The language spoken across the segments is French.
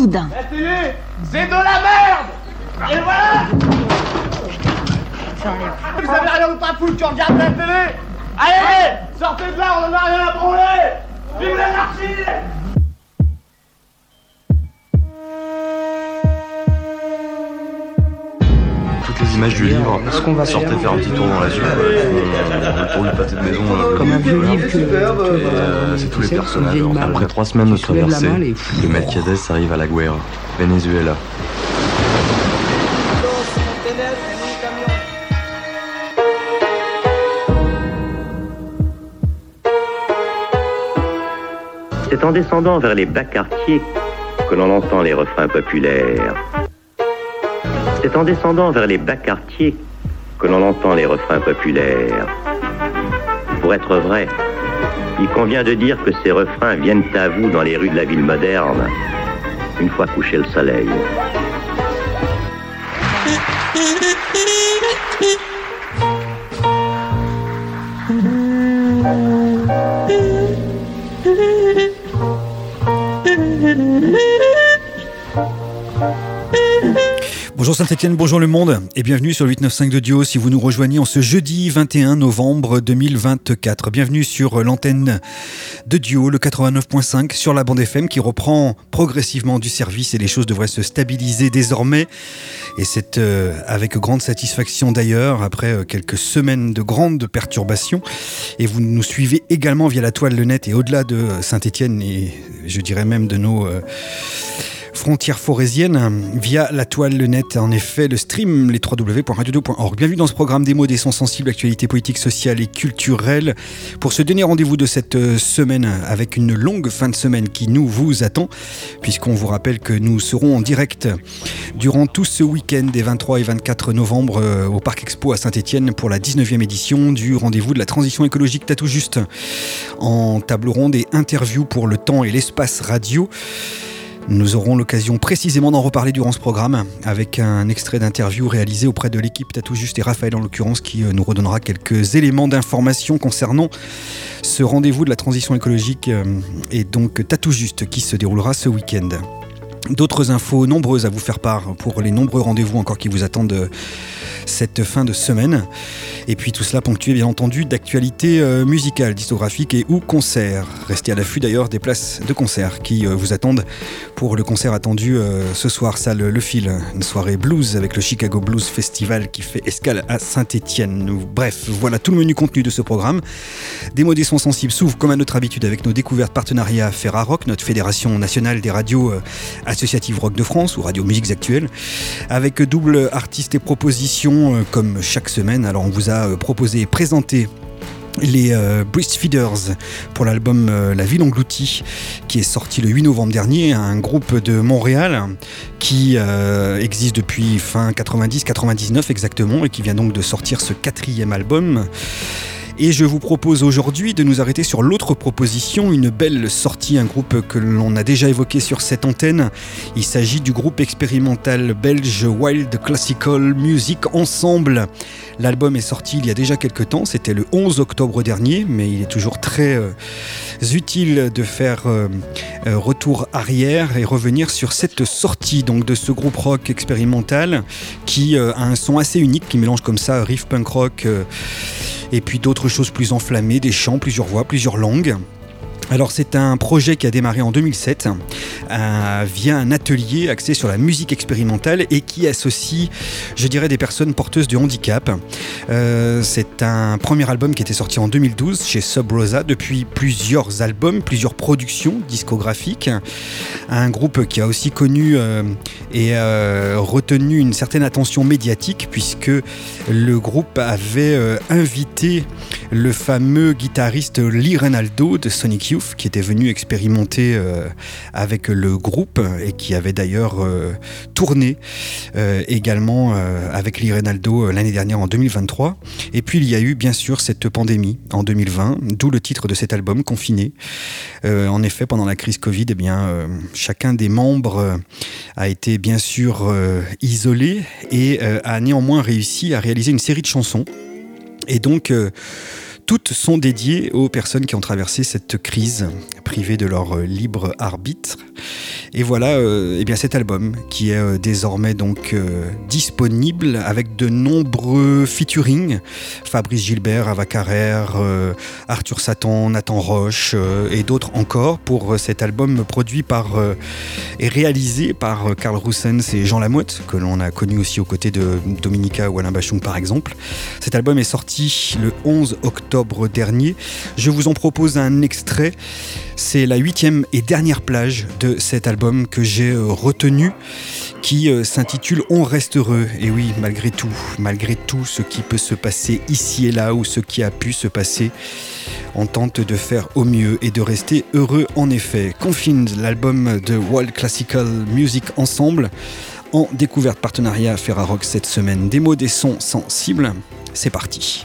soudain. C'est de la merde. Et voilà. Vous avez rien à foutre, tu regardes la télé. Allez, sortez de là, on en a rien à branler. Vive l'anarchie. Toutes les images du livre, sortez faire un petit tour dans la suite, le tour du pâté de maison, comme un vieux livre c'est tous les personnages. Après 3 semaines de traversée, le Melquiades arrive à La Guaira, Venezuela. C'est en descendant vers les bas quartiers que l'on entend les refrains populaires. C'est en descendant vers les bas quartiers que l'on entend les refrains populaires. Pour être vrai, il convient de dire que ces refrains viennent à vous dans les rues de la ville moderne, une fois couché le soleil. Bonjour Saint-Etienne, bonjour le monde et bienvenue sur le 895 de Dio si vous nous rejoignez en ce jeudi 21 novembre 2024. Bienvenue sur l'antenne de Dio, le 89.5 sur la bande FM qui reprend progressivement du service et les choses devraient se stabiliser désormais. Et c'est avec grande satisfaction d'ailleurs après quelques semaines de grandes perturbations. Et vous nous suivez également via la toile Le Net et au-delà de Saint-Etienne et je dirais même de nos... frontières forésiennes via la toile Le Net, en effet le stream, les www.radio2.org. Bienvenue dans ce programme des mots, des sons sensibles, actualité politique, sociale et culturelle. Pour ce dernier rendez-vous de cette semaine, avec une longue fin de semaine qui nous vous attend, puisqu'on vous rappelle que nous serons en direct durant tout ce week-end des 23 et 24 novembre au Parc Expo à Saint-Etienne pour la 19e édition du rendez-vous de la transition écologique Tatou Juste, en table ronde et interview pour le temps et l'espace radio. Nous aurons l'occasion précisément d'en reparler durant ce programme avec un extrait d'interview réalisé auprès de l'équipe Tatou Juste et Raphaël en l'occurrence qui nous redonnera quelques éléments d'information concernant ce rendez-vous de la transition écologique et donc Tatou Juste qui se déroulera ce week-end. D'autres infos nombreuses à vous faire part pour les nombreux rendez-vous encore qui vous attendent cette fin de semaine. Et puis tout cela ponctué bien entendu d'actualités musicales, discographiques et ou concerts. Restez à l'affût d'ailleurs des places de concert qui vous attendent pour le concert attendu ce soir, salle Le Fil, une soirée blues avec le Chicago Blues Festival qui fait escale à Saint-Etienne. Bref, voilà tout le menu contenu de ce programme. Des mots des sons sensibles s'ouvrent comme à notre habitude avec nos découvertes partenariats Ferrarock, notre fédération nationale des radios associatives rock de France ou radio musiques actuelles, avec double artistes et propositions comme chaque semaine. Alors on vous a proposé et présenté les Breastfeeders pour l'album La Ville Engloutie qui est sorti le 8 novembre dernier, un groupe de Montréal qui existe depuis fin 90-99 exactement et qui vient donc de sortir ce 4e album. Et je vous propose aujourd'hui de nous arrêter sur l'autre proposition, une belle sortie, un groupe que l'on a déjà évoqué sur cette antenne. Il s'agit du groupe expérimental belge Wild Classical Music Ensemble. L'album est sorti il y a déjà quelques temps, c'était le 11 octobre dernier, mais il est toujours très utile de faire retour arrière et revenir sur cette sortie donc, de ce groupe rock expérimental qui a un son assez unique, qui mélange comme ça riff punk rock et puis d'autres choses plus enflammées, des chants, plusieurs voix, plusieurs langues. Alors c'est un projet qui a démarré en 2007 via un atelier axé sur la musique expérimentale et qui associe, je dirais, des personnes porteuses de handicap. C'est un premier album qui était sorti en 2012 chez Sub Rosa. Depuis plusieurs albums, plusieurs productions discographiques. Un groupe qui a aussi connu et retenu une certaine attention médiatique puisque le groupe avait invité le fameux guitariste Lee Ranaldo de Sonic Youth qui était venu expérimenter avec le groupe et qui avait d'ailleurs tourné également avec Lee Ranaldo l'année dernière en 2023. Et puis il y a eu bien sûr cette pandémie en 2020, d'où le titre de cet album, Confiné. En effet, pendant la crise Covid, eh bien, chacun des membres a été bien sûr isolé et a néanmoins réussi à réaliser une série de chansons. Et donc toutes sont dédiées aux personnes qui ont traversé cette crise privés de leur libre arbitre. Et voilà, eh bien cet album qui est désormais donc disponible avec de nombreux featuring. Fabrice Gilbert, Ava Carrère, Arthur Satan, Nathan Roche et d'autres encore pour cet album produit par et réalisé par Karl Roussens et Jean Lamotte, que l'on a connu aussi aux côtés de Dominica ou Alain Bachung par exemple. Cet album est sorti le 11 octobre dernier. Je vous en propose un extrait. C'est la 8e et dernière plage de cet album que j'ai retenu, qui s'intitule On reste heureux. Et oui, malgré tout ce qui peut se passer ici et là, ou ce qui a pu se passer, on tente de faire au mieux et de rester heureux en effet. Confined, l'album de Wild Classical Music Ensemble, en découverte partenariat Ferrarock cette semaine. Des mots, des sons sensibles, c'est parti.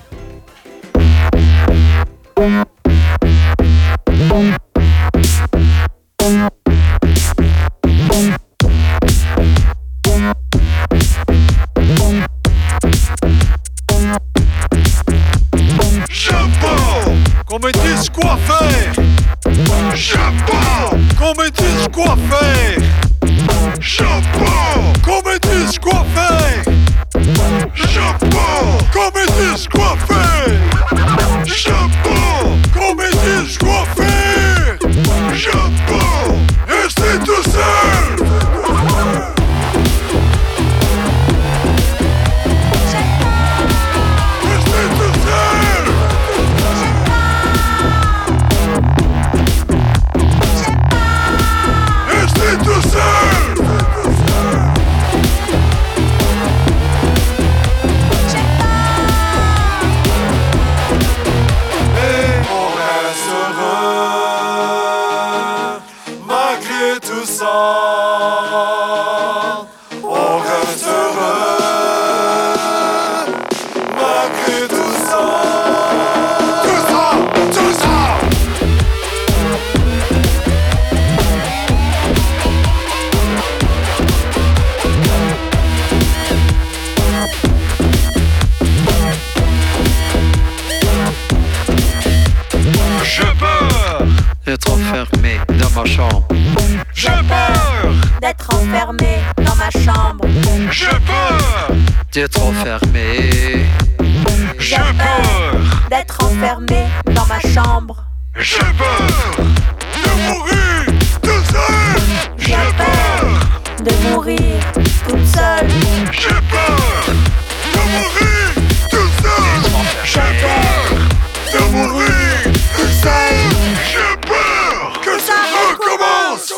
Qu'on me dise quoi faire. Chapeau. Qu'on me dise quoi faire. Chapeau. Qu'on me dise quoi faire. Chapeau. Qu'on me dise quoi faire. Chapeau. Qu'on me dise quoi faire. Chapeau. Restez tout seul. D'être enfermé dans ma chambre. J'ai peur d'être enfermé dans ma chambre. J'ai peur D'être enfermé. J'ai peur d'être enfermé dans ma chambre. J'ai peur de mourir tout seul. J'ai peur de mourir toute seule. J'ai peur de mourir tout seul. J'ai peur de mourir tout seul. J'ai peur que ça recommence.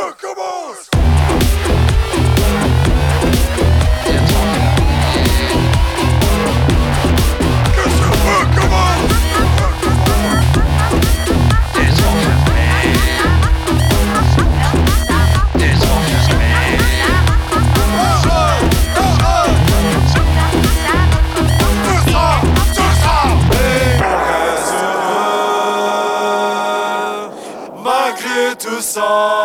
Tout ça,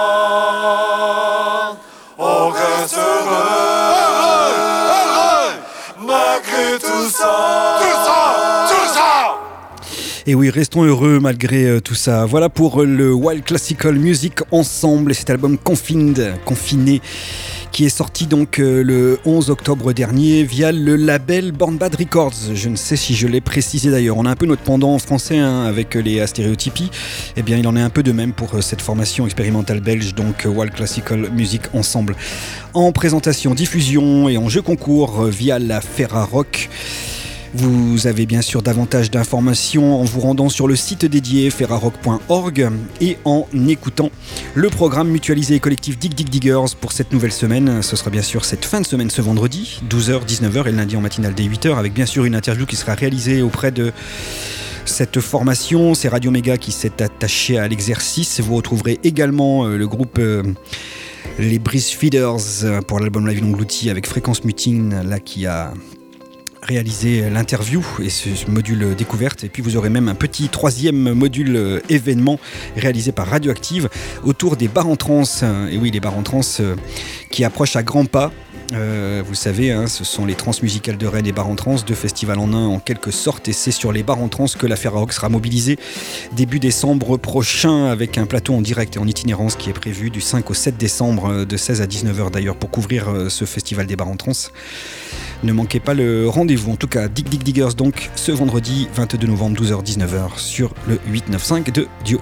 on reste heureux, malgré tout ça, tout ça. Et oui, restons heureux malgré tout ça. Voilà pour le Wild Classical Music Ensemble et cet album Confiné, qui est sorti donc le 11 octobre dernier via le label Born Bad Records. Je ne sais si je l'ai précisé d'ailleurs. On a un peu notre pendant français avec les Astéréotypies. Eh bien, il en est un peu de même pour cette formation expérimentale belge, donc Wild Classical Music Ensemble. En présentation, diffusion et en jeu concours via la Ferrarock. Vous avez bien sûr davantage d'informations en vous rendant sur le site dédié ferrarock.org et en écoutant le programme mutualisé et collectif Dig Dig Diggers pour cette nouvelle semaine. Ce sera bien sûr cette fin de semaine ce vendredi, 12h, 19h et le lundi en matinale dès 8h, avec bien sûr une interview qui sera réalisée auprès de cette formation. C'est Radio Méga qui s'est attaché à l'exercice. Vous retrouverez également le groupe les Breeze Feeders pour l'album Live Longlouti avec Fréquence Mutine là qui a réaliser l'interview et ce module découverte, et puis vous aurez même un petit troisième module événement réalisé par Radioactive autour des bars en trance, et oui les bars en trance qui approchent à grands pas Vous savez, hein, ce sont les Transmusicales de Rennes et Bar en Trans, 2 festivals en un en quelque sorte, et c'est sur les Bars en Trans que la Ferrarock sera mobilisée début décembre prochain avec un plateau en direct et en itinérance qui est prévu du 5 au 7 décembre de 16 à 19h d'ailleurs pour couvrir ce festival des Bars en Trans. Ne manquez pas le rendez-vous. En tout cas, Dig Dig Diggers donc ce vendredi 22 novembre 12h-19h sur le 895 de Dio.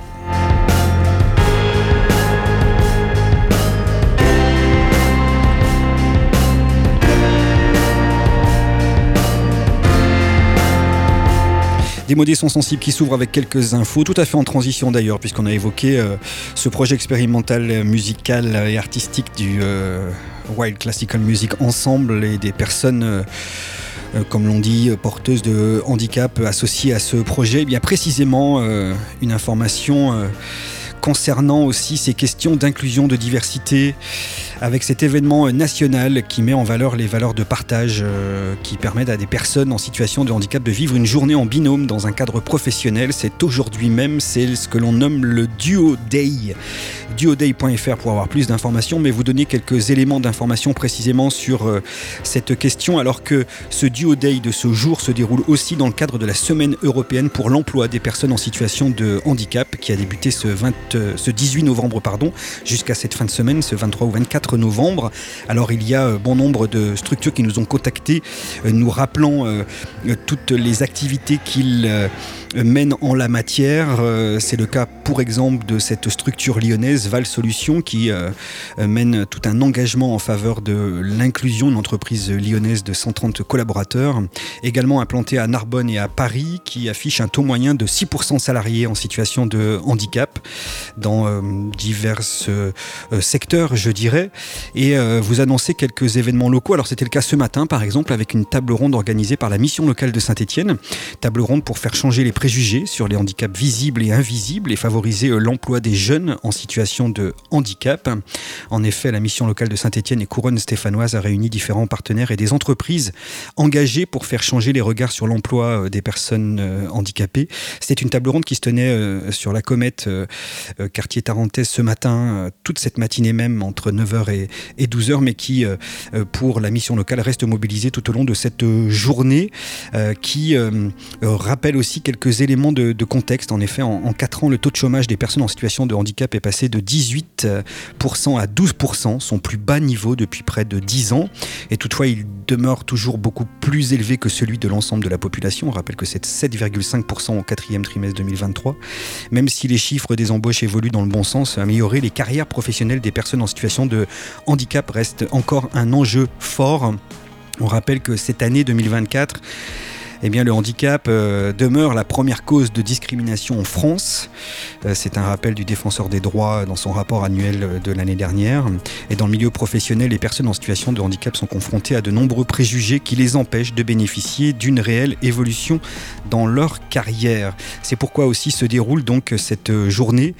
Des modés sont sensibles qui s'ouvrent avec quelques infos, tout à fait en transition d'ailleurs, puisqu'on a évoqué ce projet expérimental musical et artistique du Wild Classical Music Ensemble et des personnes, comme l'on dit, porteuses de handicap associées à ce projet. Et bien précisément, une information concernant aussi ces questions d'inclusion, de diversité, avec cet événement national qui met en valeur les valeurs de partage, qui permettent à des personnes en situation de handicap de vivre une journée en binôme dans un cadre professionnel. C'est aujourd'hui même, c'est ce que l'on nomme le Duo Day. duoday.fr pour avoir plus d'informations, mais vous donner quelques éléments d'information précisément sur cette question, alors que ce Duo Day de ce jour se déroule aussi dans le cadre de la Semaine européenne pour l'emploi des personnes en situation de handicap, qui a débuté ce 18 novembre jusqu'à cette fin de semaine, ce 23 ou 24 novembre. Alors il y a bon nombre de structures qui nous ont contactés, nous rappelant toutes les activités qu'ils mènent en la matière. C'est le cas pour exemple de cette structure lyonnaise Val Solutions qui mène tout un engagement en faveur de l'inclusion, une entreprise lyonnaise de 130 collaborateurs, également implantée à Narbonne et à Paris, qui affiche un taux moyen de 6% de salariés en situation de handicap dans divers secteurs, je dirais, et vous annoncez quelques événements locaux. Alors c'était le cas ce matin par exemple avec une table ronde organisée par la mission locale de Saint-Étienne, table ronde pour faire changer les préjugés sur les handicaps visibles et invisibles et favoriser l'emploi des jeunes en situation de handicap. En effet, la mission locale de Saint-Étienne et Couronne stéphanoise a réuni différents partenaires et des entreprises engagées pour faire changer les regards sur l'emploi des personnes handicapées. C'était une table ronde qui se tenait sur la Comète, quartier Tarentaise, ce matin, toute cette matinée même entre 9h et 12h, mais qui, pour la mission locale, reste mobilisée tout au long de cette journée, qui rappelle aussi quelques éléments de contexte. En effet, en 4 ans, le taux de chômage des personnes en situation de handicap est passé de 18% à 12%, son plus bas niveau depuis près de 10 ans. Et toutefois, il demeure toujours beaucoup plus élevé que celui de l'ensemble de la population. On rappelle que c'est 7,5% au 4e trimestre 2023. Même si les chiffres des embauches évoluent dans le bon sens, améliorer les carrières professionnelles des personnes en situation de handicap reste encore un enjeu fort. On rappelle que cette année 2024, eh bien, le handicap demeure la première cause de discrimination en France. C'est un rappel du défenseur des droits dans son rapport annuel de l'année dernière. Et dans le milieu professionnel, les personnes en situation de handicap sont confrontées à de nombreux préjugés qui les empêchent de bénéficier d'une réelle évolution dans leur carrière. C'est pourquoi aussi se déroule donc cette journée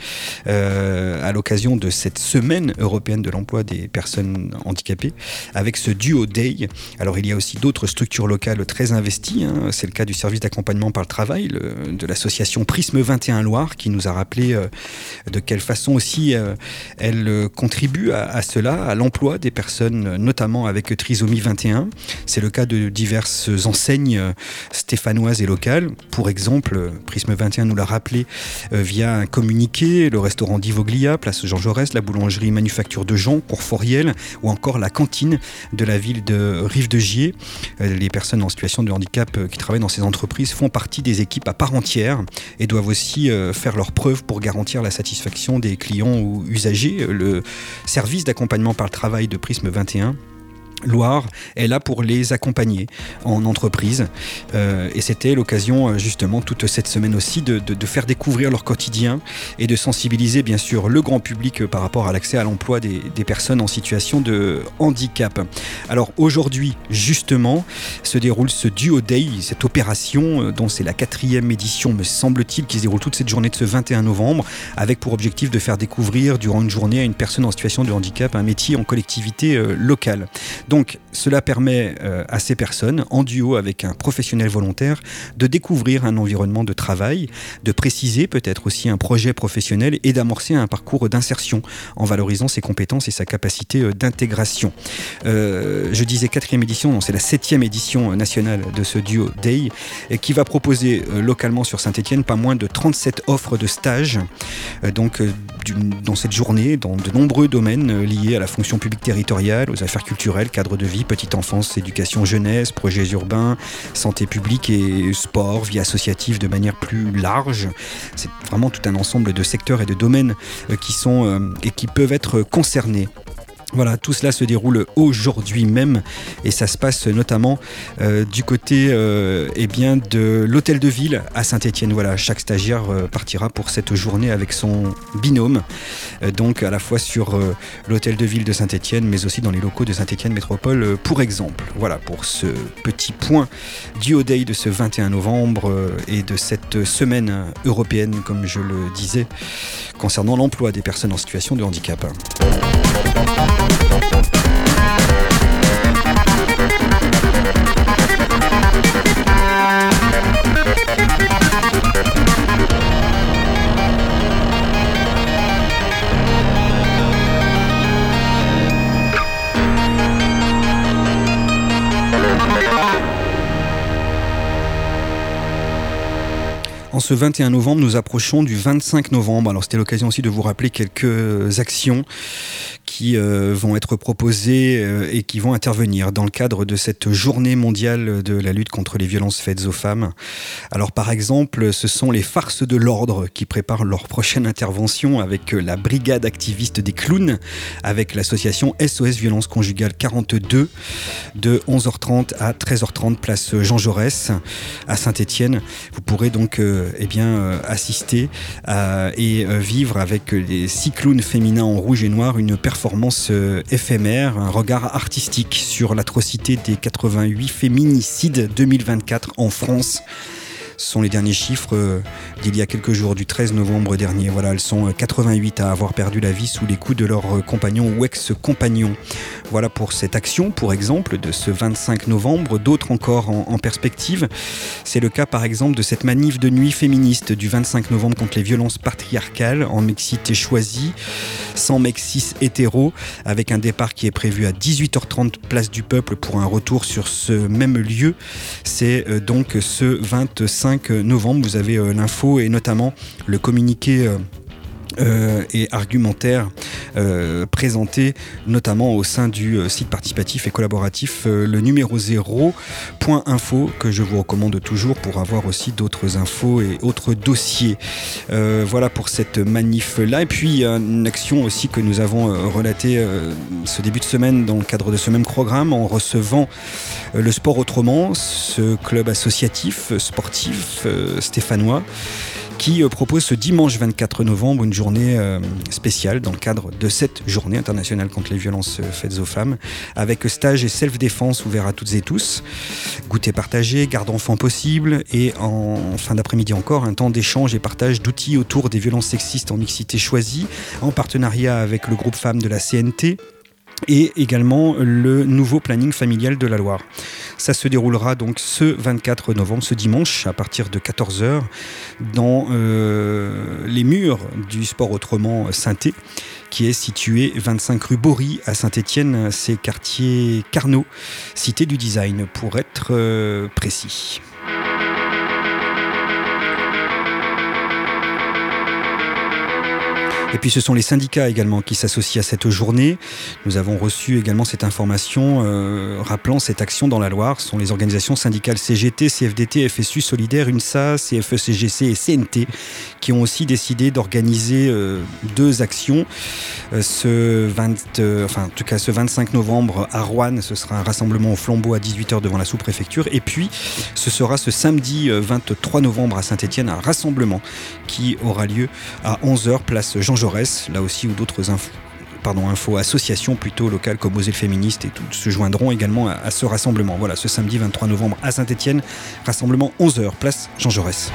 à l'occasion de cette semaine européenne de l'emploi des personnes handicapées avec ce Duo Day. Alors il y a aussi d'autres structures locales très investies, c'est le cas du service d'accompagnement par le travail de l'association Prisme 21 Loire qui nous a rappelé de quelle façon aussi elle contribue à cela, à l'emploi des personnes notamment avec trisomie 21. C'est le cas de diverses enseignes stéphanoises et locales. Pour exemple, Prisme 21 nous l'a rappelé via un communiqué, le restaurant Divoglia, place Jean Jaurès, la boulangerie Manufacture de Jean, Courforiel, ou encore la cantine de la ville de Rive-de-Gier. Les personnes en situation de handicap qui travaillent dans ces entreprises font partie des équipes à part entière et doivent aussi faire leurs preuves pour garantir la satisfaction des clients ou usagers. Le service d'accompagnement par le travail de Prisme 21 Loire est là pour les accompagner en entreprise et c'était l'occasion justement toute cette semaine aussi de faire découvrir leur quotidien et de sensibiliser bien sûr le grand public par rapport à l'accès à l'emploi des personnes en situation de handicap. Alors aujourd'hui justement se déroule ce Duo Day, cette opération dont c'est la 4e édition me semble-t-il, qui se déroule toute cette journée de ce 21 novembre avec pour objectif de faire découvrir durant une journée à une personne en situation de handicap un métier en collectivité locale. Donc cela permet à ces personnes, en duo avec un professionnel volontaire, de découvrir un environnement de travail, de préciser peut-être aussi un projet professionnel et d'amorcer un parcours d'insertion en valorisant ses compétences et sa capacité d'intégration. Je disais 4e édition, non, c'est la 7e édition nationale de ce Duo Day qui va proposer localement sur Saint-Étienne pas moins de 37 offres de stages dans cette journée dans de nombreux domaines liés à la fonction publique territoriale, aux affaires culturelles, cadre de vie, petite enfance, éducation, jeunesse, projets urbains, santé publique et sport, vie associative de manière plus large. C'est vraiment tout un ensemble de secteurs et de domaines qui sont et qui peuvent être concernés. Voilà, tout cela se déroule aujourd'hui même et ça se passe notamment du côté de l'hôtel de ville à Saint-Étienne. Voilà, chaque stagiaire partira pour cette journée avec son binôme, donc à la fois sur l'hôtel de ville de Saint-Étienne mais aussi dans les locaux de Saint-Étienne Métropole pour exemple. Voilà pour ce petit point Duo Day de ce 21 novembre et de cette semaine européenne, comme je le disais, concernant l'emploi des personnes en situation de handicap. En ce 21 novembre, nous approchons du 25 novembre. Alors c'était l'occasion aussi de vous rappeler quelques actions qui vont être proposées et qui vont intervenir dans le cadre de cette journée mondiale de la lutte contre les violences faites aux femmes. Alors par exemple, ce sont les Farces de l'Ordre qui préparent leur prochaine intervention avec la brigade activiste des clowns, avec l'association SOS Violence Conjugale 42, de 11h30 à 13h30, place Jean Jaurès à Saint-Étienne. Vous pourrez donc assister et vivre avec les 6 clowns féminins en rouge et noir une performance éphémère, un regard artistique sur l'atrocité des 88 féminicides 2024 en France. Ce sont les derniers chiffres d'il y a quelques jours, du 13 novembre dernier. Voilà, elles sont 88 à avoir perdu la vie sous les coups de leur compagnon ou ex-compagnon. Voilà pour cette action, pour exemple, de ce 25 novembre. D'autres encore en perspective. C'est le cas, par exemple, de cette manif de nuit féministe du 25 novembre contre les violences patriarcales en mixité choisie, sans mecs cis hétéros, avec un départ qui est prévu à 18h30 place du Peuple pour un retour sur ce même lieu. C'est donc ce 25 novembre. Vous avez l'info et notamment le communiqué et argumentaire présenté notamment au sein du site participatif et collaboratif le numéro 0.info que je vous recommande toujours pour avoir aussi d'autres infos et autres dossiers. Voilà pour cette manif là, et puis une action aussi que nous avons relatée ce début de semaine dans le cadre de ce même programme en recevant le Sport Autrement, ce club associatif sportif stéphanois qui propose ce dimanche 24 novembre une journée spéciale dans le cadre de cette journée internationale contre les violences faites aux femmes, avec stage et self-défense ouvert à toutes et tous, goûter partagé, garde enfants possible, et en fin d'après-midi encore un temps d'échange et partage d'outils autour des violences sexistes en mixité choisie, en partenariat avec le groupe femmes de la CNT, et également le nouveau planning familial de la Loire. Ça se déroulera donc ce 24 novembre, ce dimanche, à partir de 14h, dans les murs du Sport Autrement Saint-Thé, qui est situé 25 rue Bory à Saint-Étienne, c'est quartier Carnot, cité du design pour être précis. Et puis ce sont les syndicats également qui s'associent à cette journée. Nous avons reçu également cette information rappelant cette action dans la Loire. Ce sont les organisations syndicales CGT, CFDT, FSU Solidaire, UNSA, CFE-CGC et CNT qui ont aussi décidé d'organiser 2 actions. Ce 25 novembre à Roanne, ce sera un rassemblement au flambeau à 18h devant la sous-préfecture. Et puis ce sera ce samedi 23 novembre à Saint-Étienne, un rassemblement qui aura lieu à 11h, place Jean Jaurès, là aussi où d'autres infos associations plutôt locales comme Oser le Féministe et tout se joindront également à ce rassemblement. Voilà, ce samedi 23 novembre à Saint-Étienne, rassemblement 11h, place Jean Jaurès.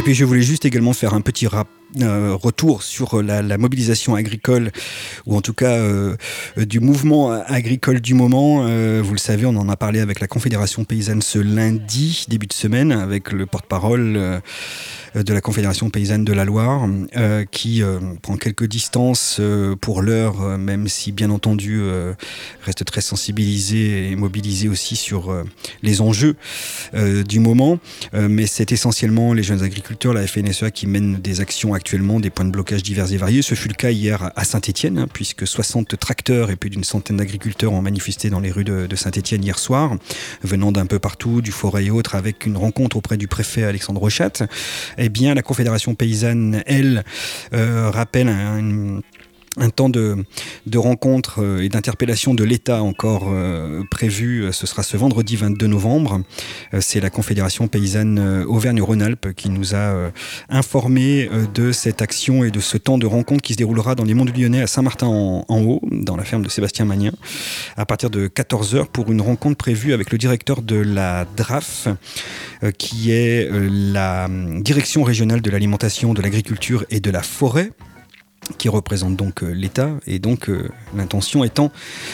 puis je voulais juste également faire un petit retour sur la mobilisation agricole, ou en tout cas du mouvement agricole du moment. Vous le savez, on en a parlé avec la Confédération paysanne ce lundi, début de semaine, avec le porte-parole de la Confédération paysanne de la Loire, qui prend quelques distances pour l'heure, même si bien entendu reste très sensibilisé et mobilisé aussi sur les enjeux du moment. Mais c'est essentiellement les jeunes agriculteurs, la FNSEA, qui mènent des actions actuellement, des points de blocage divers et variés. Ce fut le cas hier à Saint-Étienne, puisque 60 tracteurs et plus d'une centaine d'agriculteurs ont manifesté dans les rues de Saint-Étienne hier soir, venant d'un peu partout, du Forêt et autres, avec une rencontre auprès du préfet Alexandre Rochat. Eh bien, la Confédération paysanne, elle, rappelle un temps de rencontre et d'interpellation de l'État encore prévu. Ce sera ce vendredi 22 novembre. C'est la Confédération paysanne Auvergne-Rhône-Alpes qui nous a informé de cette action et de ce temps de rencontre qui se déroulera dans les Monts du Lyonnais à Saint-Martin-en-Haut, dans la ferme de Sébastien Magnin, à partir de 14h pour une rencontre prévue avec le directeur de la DRAF, qui est la Direction régionale de l'alimentation, de l'agriculture et de la forêt, qui représente donc l'État, et donc l'intention étant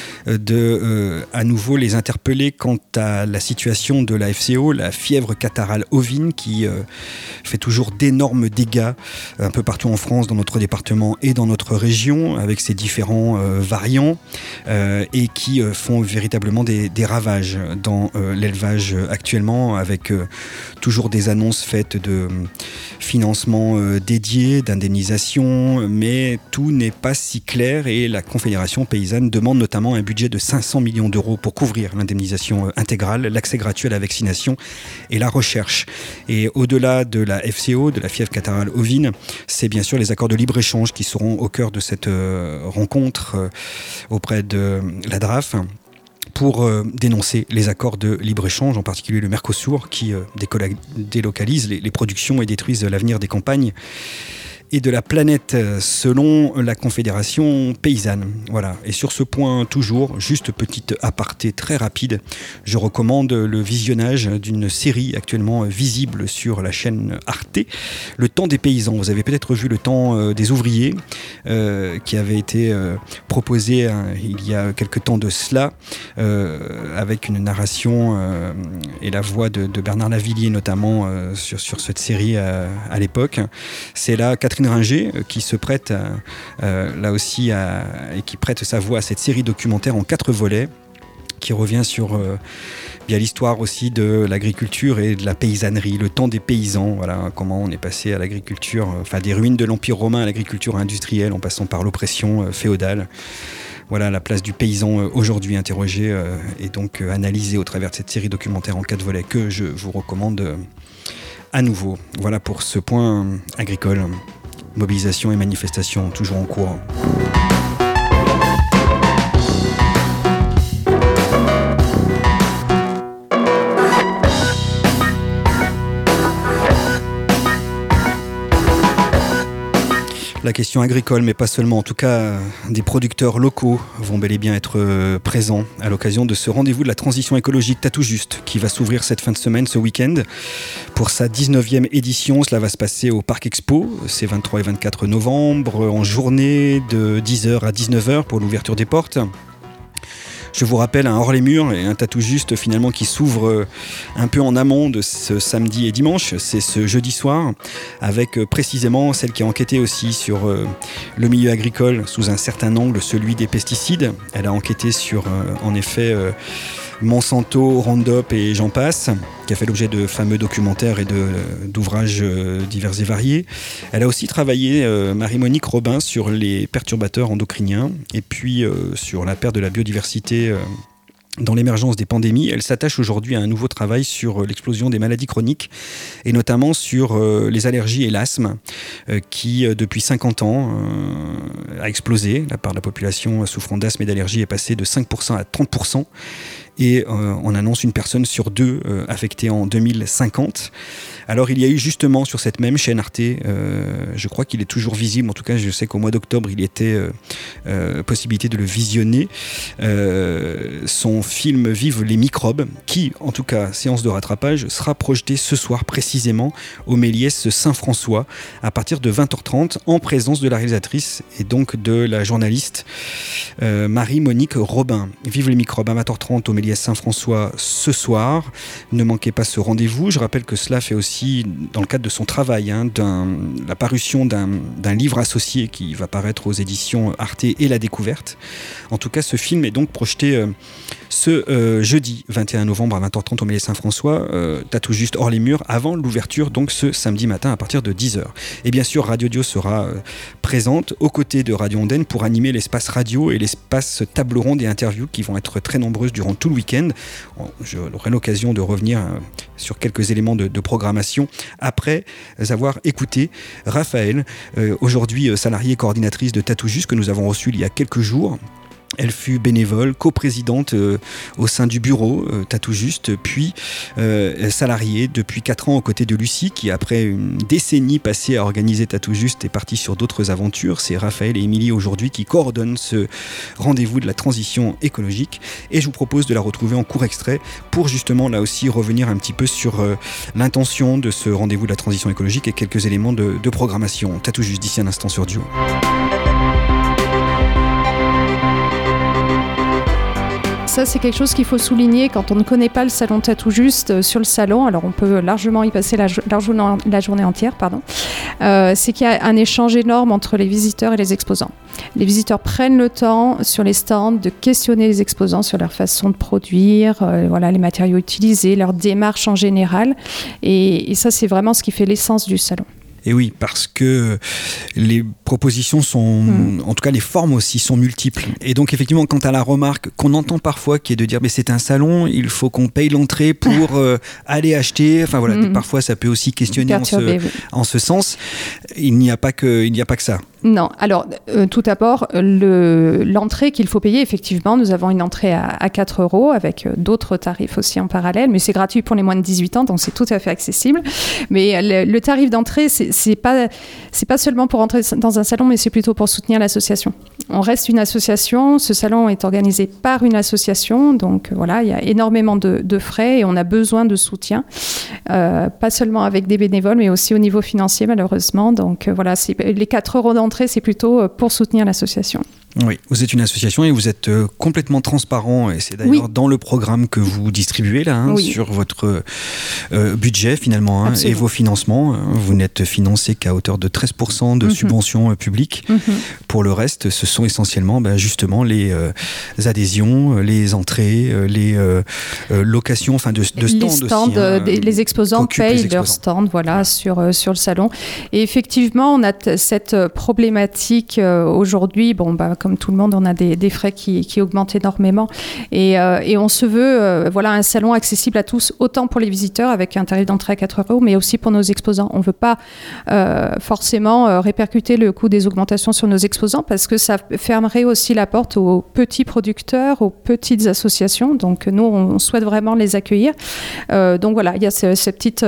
de à nouveau les interpeller quant à la situation de la FCO, la fièvre catarrhale ovine, qui fait toujours d'énormes dégâts un peu partout en France, dans notre département et dans notre région, avec ses différents variants, et qui font véritablement des ravages dans l'élevage actuellement, avec toujours des annonces faites de financement dédié, d'indemnisation, mais tout n'est pas si clair, et la Confédération paysanne demande notamment un budget de 500 millions d'euros pour couvrir l'indemnisation intégrale, l'accès gratuit à la vaccination et la recherche. Et au-delà de la FCO, de la fièvre catarrhale ovine, c'est bien sûr les accords de libre-échange qui seront au cœur de cette rencontre auprès de la DRAF, pour dénoncer les accords de libre-échange, en particulier le Mercosur, qui délocalise les productions et détruisent l'avenir des campagnes et de la planète, selon la Confédération paysanne. Voilà. Et sur ce point, toujours, juste petite aparté très rapide, je recommande le visionnage d'une série actuellement visible sur la chaîne Arte, Le Temps des paysans. Vous avez peut-être vu Le Temps des ouvriers, qui avait été proposé il y a quelque temps de cela, avec une narration et la voix de Bernard Lavillier, notamment sur cette série à l'époque. C'est là Catherine Ringer qui se prête là aussi et qui prête sa voix à cette série documentaire en 4 volets, qui revient sur bien l'histoire aussi de l'agriculture et de la paysannerie, le temps des paysans, voilà, comment on est passé à l'agriculture, enfin des ruines de l'Empire romain à l'agriculture industrielle, en passant par l'oppression féodale. Voilà la place du paysan aujourd'hui, interrogée et donc analysée au travers de cette série documentaire en 4 volets que je vous recommande à nouveau. Voilà pour ce point agricole. Mobilisation et manifestation toujours en cours. La question agricole, mais pas seulement, en tout cas des producteurs locaux vont bel et bien être présents à l'occasion de ce rendez-vous de la transition écologique Tatou Juste, qui va s'ouvrir cette fin de semaine, ce week-end, pour sa 19e édition. Cela va se passer au Parc Expo, c'est 23 et 24 novembre, en journée de 10h à 19h pour l'ouverture des portes. Je vous rappelle un hors-les-murs et un Tatou Juste finalement qui s'ouvre un peu en amont de ce samedi et dimanche. C'est ce jeudi soir, avec précisément celle qui a enquêté aussi sur le milieu agricole sous un certain angle, celui des pesticides. Elle a enquêté sur en effet Monsanto, Roundup et j'en passe, qui a fait l'objet de fameux documentaires et d'ouvrages divers et variés. Elle a aussi travaillé, Marie-Monique Robin, sur les perturbateurs endocriniens et puis sur la perte de la biodiversité dans l'émergence des pandémies. Elle s'attache aujourd'hui à un nouveau travail sur l'explosion des maladies chroniques et notamment sur les allergies et l'asthme qui, depuis 50 ans, a explosé. La part de la population souffrant d'asthme et d'allergie est passée de 5% à 30%. et on annonce une personne sur 2 affectée en 2050. Alors il y a eu justement sur cette même chaîne Arte, je crois qu'il est toujours visible, en tout cas je sais qu'au mois d'octobre il y était possibilité de le visionner, son film Vive les microbes, qui en tout cas, séance de rattrapage, sera projeté ce soir précisément au Méliès Saint-François à partir de 20h30 en présence de la réalisatrice et donc de la journaliste Marie-Monique Robin. Vive les microbes à 20h30 au Méliès Saint-François ce soir. Ne manquez pas ce rendez-vous. Je rappelle que cela fait aussi dans le cadre de son travail, la parution d'un livre associé qui va paraître aux éditions Arte et La Découverte. En tout cas, ce film est donc projeté ce jeudi 21 novembre à 20h30 au Méliès Saint-François, t'as tout juste hors les murs, avant l'ouverture, donc ce samedi matin à partir de 10h. Et bien sûr, Radio Dio sera présente aux côtés de Radio Ondaine pour animer l'espace radio et l'espace table ronde et interviews qui vont être très nombreuses durant tout le week-end. J'aurai l'occasion de revenir sur quelques éléments de programmation après avoir écouté Raphaël, aujourd'hui salariée coordinatrice de T'as tout juste, que nous avons reçue il y a quelques jours. Elle fut bénévole, coprésidente au sein du bureau T'as tout juste, puis salariée depuis 4 ans aux côtés de Lucie, qui après une décennie passée à organiser T'as tout juste est partie sur d'autres aventures. C'est Raphaël et Émilie aujourd'hui qui coordonnent ce rendez-vous de la transition écologique, et je vous propose de la retrouver en court extrait pour justement là aussi revenir un petit peu sur l'intention de ce rendez-vous de la transition écologique et quelques éléments de programmation. T'as tout juste d'ici un instant sur Dio. Ça, c'est quelque chose qu'il faut souligner quand on ne connaît pas le salon T'as tout juste sur le salon. Alors, on peut largement y passer la journée entière. C'est qu'il y a un échange énorme entre les visiteurs et les exposants. Les visiteurs prennent le temps sur les stands de questionner les exposants sur leur façon de produire, les matériaux utilisés, leur démarche en général. Et ça, c'est vraiment ce qui fait l'essence du salon. Et oui, parce que les propositions sont, en tout cas les formes aussi, sont multiples. Et donc effectivement, quand tu as la remarque qu'on entend parfois, qui est de dire mais c'est un salon, il faut qu'on paye l'entrée pour aller acheter. Enfin voilà, parfois ça peut aussi questionner en ce sens. Il n'y a pas que ça. Non, alors tout d'abord, l'entrée qu'il faut payer, effectivement, nous avons une entrée à 4 € avec d'autres tarifs aussi en parallèle, mais c'est gratuit pour les moins de 18 ans, donc c'est tout à fait accessible. Mais le tarif d'entrée, c'est pas seulement pour entrer dans un salon, mais c'est plutôt pour soutenir l'association. On reste une association, ce salon est organisé par une association, donc voilà, il y a énormément de frais et on a besoin de soutien, pas seulement avec des bénévoles, mais aussi au niveau financier malheureusement. Donc voilà, les 4 € d'entrée, c'est plutôt pour soutenir l'association. Oui, vous êtes une association et vous êtes complètement transparent, et c'est d'ailleurs dans le programme que vous distribuez là, sur votre budget finalement, et vos financements. Vous n'êtes financé qu'à hauteur de 13% de subventions publiques. Pour le reste, ce sont essentiellement justement les adhésions, les entrées, les locations, enfin de stands aussi. Les exposants payent leurs stands, sur le salon. Et effectivement, on a cette problématique aujourd'hui. Comme tout le monde, on a des frais qui augmentent énormément. Et on se veut un salon accessible à tous, autant pour les visiteurs avec un tarif d'entrée à 4 €, mais aussi pour nos exposants. On ne veut pas forcément répercuter le coût des augmentations sur nos exposants parce que ça fermerait aussi la porte aux petits producteurs, aux petites associations. Donc nous, on souhaite vraiment les accueillir. Donc voilà, il y a ce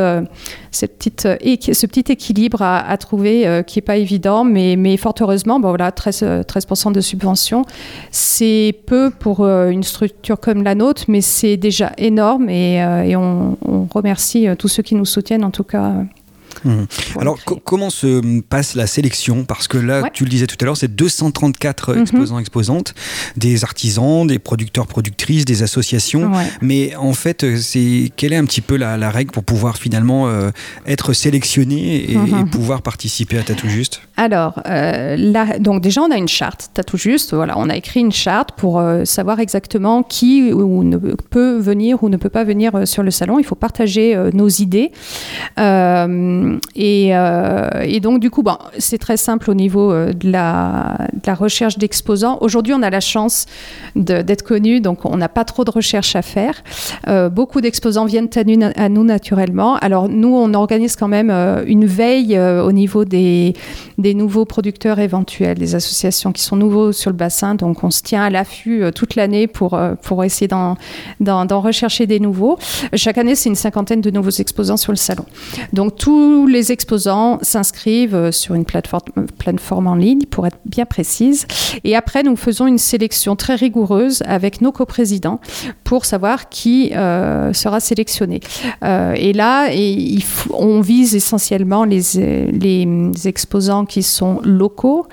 petit équilibre à trouver qui n'est pas évident, mais fort heureusement, 13% de subvention, c'est peu pour une structure comme la nôtre, mais c'est déjà énorme et on remercie tous ceux qui nous soutiennent en tout cas. Alors comment se passe la sélection? Parce que là, tu le disais tout à l'heure, c'est 234 exposants, exposantes, des artisans, des producteurs, productrices, des associations. Mais en fait, quelle est un petit peu la règle pour pouvoir finalement être sélectionné et pouvoir participer à T'as tout juste? Alors, donc déjà, on a une charte T'as tout juste. Voilà, on a écrit une charte pour savoir exactement qui ne peut venir ou ne peut pas venir sur le salon. Il faut partager nos idées. Et donc, du coup, c'est très simple au niveau de la recherche d'exposants. Aujourd'hui, on a la chance d'être connus, donc on n'a pas trop de recherche à faire. Beaucoup d'exposants viennent à nous naturellement. Alors, nous, on organise quand même une veille au niveau des nouveaux producteurs éventuels, des associations qui sont nouveaux sur le bassin. Donc, on se tient à l'affût toute l'année pour essayer d'en rechercher des nouveaux. Chaque année, c'est une 50aine de nouveaux exposants sur le salon. Donc, tous les exposants s'inscrivent sur une plateforme en ligne, pour être bien précise. Et après, nous faisons une sélection très rigoureuse avec nos coprésidents pour savoir qui sera sélectionné. Et là, on vise essentiellement les exposants qui sont locaux,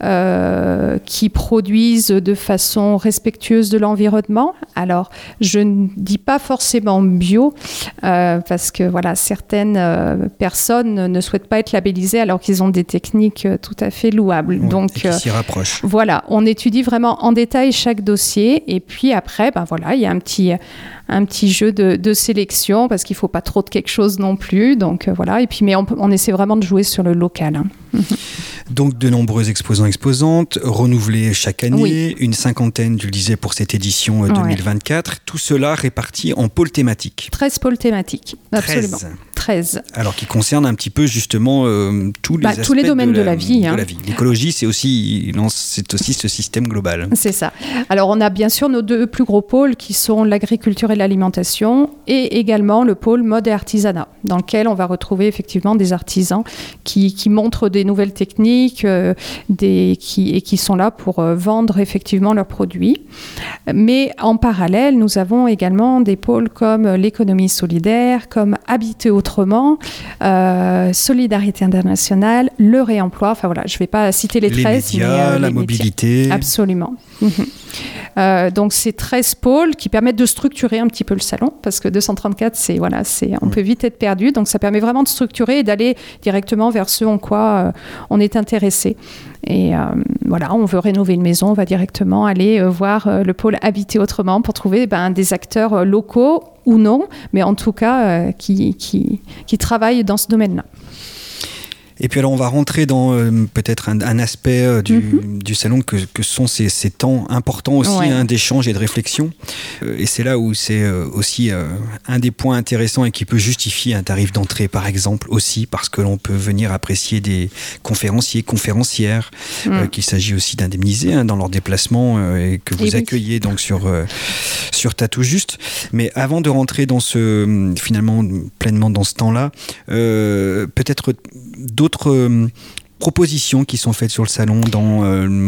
qui produisent de façon respectueuse de l'environnement. Alors, je ne dis pas forcément bio, parce que voilà, certaines personnes ne souhaitent pas être labellisées alors qu'ils ont des techniques tout à fait louables. Ouais, donc, qui s'y rapprochent. Voilà, on étudie vraiment en détail chaque dossier, et puis après, il y a un petit jeu de sélection, parce qu'il ne faut pas trop de quelque chose non plus. Donc voilà, et puis, mais on essaie vraiment de jouer sur le local. Hein. Donc de nombreux exposants-exposantes, renouvelés chaque année, une 50aine, je le disais, pour cette édition 2024. Ouais. Tout cela réparti en pôles thématiques. 13 pôles thématiques, absolument. 13. Alors qui concernent un petit peu justement tous les aspects tous les domaines de la vie. De la vie. L'écologie, c'est aussi ce système global. C'est ça. Alors on a bien sûr nos deux plus gros pôles qui sont l'agriculture et l'alimentation, et également le pôle mode et artisanat, dans lequel on va retrouver effectivement des artisans qui montrent des nouvelles techniques et qui sont là pour vendre effectivement leurs produits. Mais en parallèle, nous avons également des pôles comme l'économie solidaire, comme Habiter autrement, Solidarité internationale, le réemploi. Enfin voilà, je ne vais pas citer les 13. Les médias, la mobilité. Absolument. Donc c'est 13 pôles qui permettent de structurer un petit peu le salon, parce que 234, on peut vite être perdu. Donc ça permet vraiment de structurer et d'aller directement vers ce en quoi on est intéressé. Et on veut rénover une maison, on va directement aller voir le pôle Habiter autrement pour trouver des acteurs locaux ou non, mais en tout cas qui travaillent dans ce domaine-là. Et puis alors on va rentrer dans peut-être un aspect du salon que sont ces temps importants aussi d'échange et de réflexion. Et c'est là où c'est aussi un des points intéressants et qui peut justifier un tarif d'entrée par exemple aussi, parce que l'on peut venir apprécier des conférenciers, conférencières qu'il s'agit aussi d'indemniser dans leur déplacement et que vous accueillez donc sur Tatou Juste. Mais avant de rentrer dans finalement pleinement dans ce temps-là, peut-être d'autres propositions qui sont faites sur le salon dans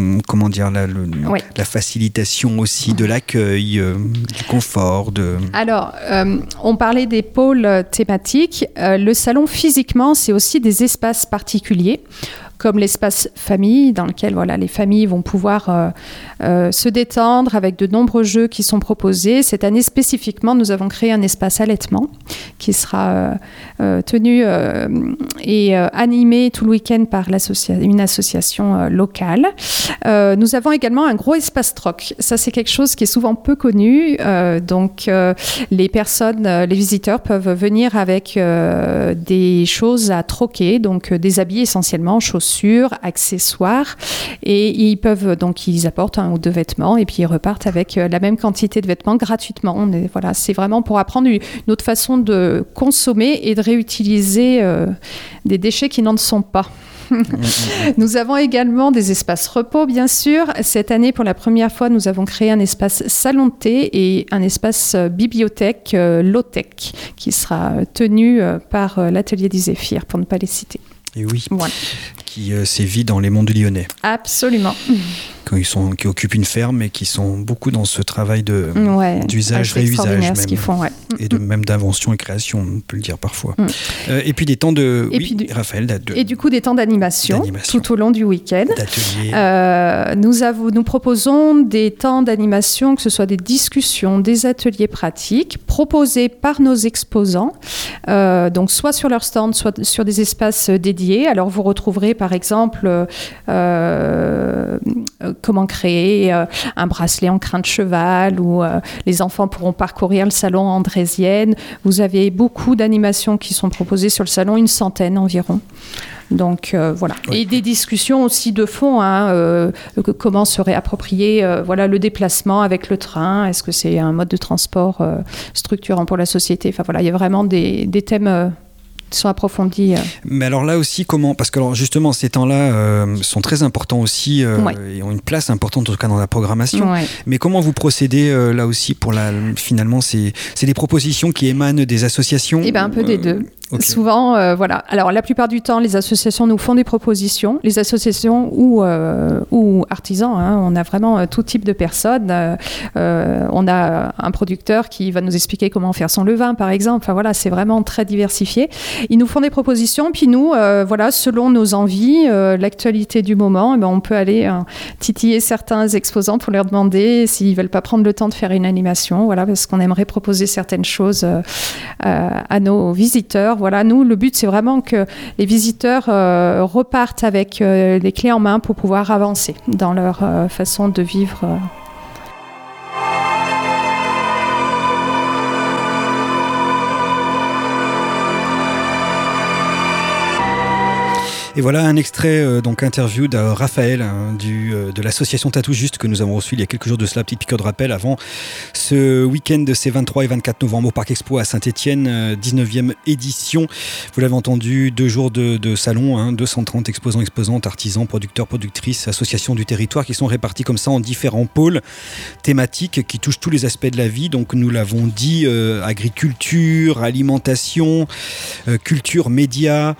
la facilitation aussi de l'accueil, du confort. Alors, on parlait des pôles thématiques. Le salon, physiquement, c'est aussi des espaces particuliers, comme l'espace famille, dans lequel les familles vont pouvoir se détendre avec de nombreux jeux qui sont proposés. Cette année spécifiquement, nous avons créé un espace allaitement qui sera tenu et animé tout le week-end par une association locale. Nous avons également un gros espace troc. Ça, c'est quelque chose qui est souvent peu connu. Donc, les visiteurs peuvent venir avec des choses à troquer, donc des habits essentiellement, chaussures, accessoires, et ils apportent un ou deux vêtements et puis ils repartent avec la même quantité de vêtements gratuitement. C'est vraiment pour apprendre une autre façon de consommer et de réutiliser des déchets qui n'en sont pas. Nous avons également des espaces repos, bien sûr. Cette année, pour la première fois, nous avons créé un espace salon de thé et un espace bibliothèque low-tech qui sera tenu par l'atelier du Zéphyr, pour ne pas les citer. Et oui, qui sévit dans les monts du Lyonnais. Absolument. Qui occupent une ferme et qui sont beaucoup dans ce travail d'usage, réusage même. Ce qu'ils font, et même d'invention et création, on peut le dire parfois. Et puis des temps de... Raphaël. Et du coup, des temps d'animation tout au long du week-end. D'ateliers. Nous proposons des temps d'animation, que ce soit des discussions, des ateliers pratiques, proposés par nos exposants, donc soit sur leur stand, soit sur des espaces dédiés. Alors, vous retrouverez par exemple... comment créer un bracelet en crin de cheval, où les enfants pourront parcourir le salon parisienne. Vous avez beaucoup d'animations qui sont proposées sur le salon, une centaine environ. Donc voilà. Oui. Et des discussions aussi de fond, comment serait approprié le déplacement avec le train, est-ce que c'est un mode de transport structurant pour la société, enfin voilà, il y a vraiment des thèmes sont approfondis. Mais alors là aussi, comment ? Parce que alors justement, ces temps-là sont très importants aussi et ont une place importante en tout cas dans la programmation. Ouais. Mais comment vous procédez là aussi pour finalement, c'est des propositions qui émanent des associations ? Eh bien, un peu des deux. Okay. Souvent, voilà. Alors, la plupart du temps, les associations nous font des propositions. Les associations ou artisans, on a vraiment tout type de personnes. On a un producteur qui va nous expliquer comment faire son levain, par exemple. Enfin, voilà, c'est vraiment très diversifié. Ils nous font des propositions, puis nous, selon nos envies, l'actualité du moment, on peut aller titiller certains exposants pour leur demander s'ils veulent pas prendre le temps de faire une animation, voilà, parce qu'on aimerait proposer certaines choses à nos visiteurs. Voilà, nous, le but, c'est vraiment que les visiteurs repartent avec les clés en main pour pouvoir avancer dans leur façon de vivre. Et voilà un extrait, donc interview de Raphaël de l'association Tatou Juste que nous avons reçu il y a quelques jours de cela, petite piqûre de rappel avant ce week-end de ces 23 et 24 novembre au Parc Expo à Saint-Étienne, 19e édition. Vous l'avez entendu, 2 jours de salon, 230 exposants, exposantes, artisans, producteurs, productrices, associations du territoire qui sont répartis comme ça en différents pôles thématiques qui touchent tous les aspects de la vie. Donc nous l'avons dit, agriculture, alimentation, culture, médias,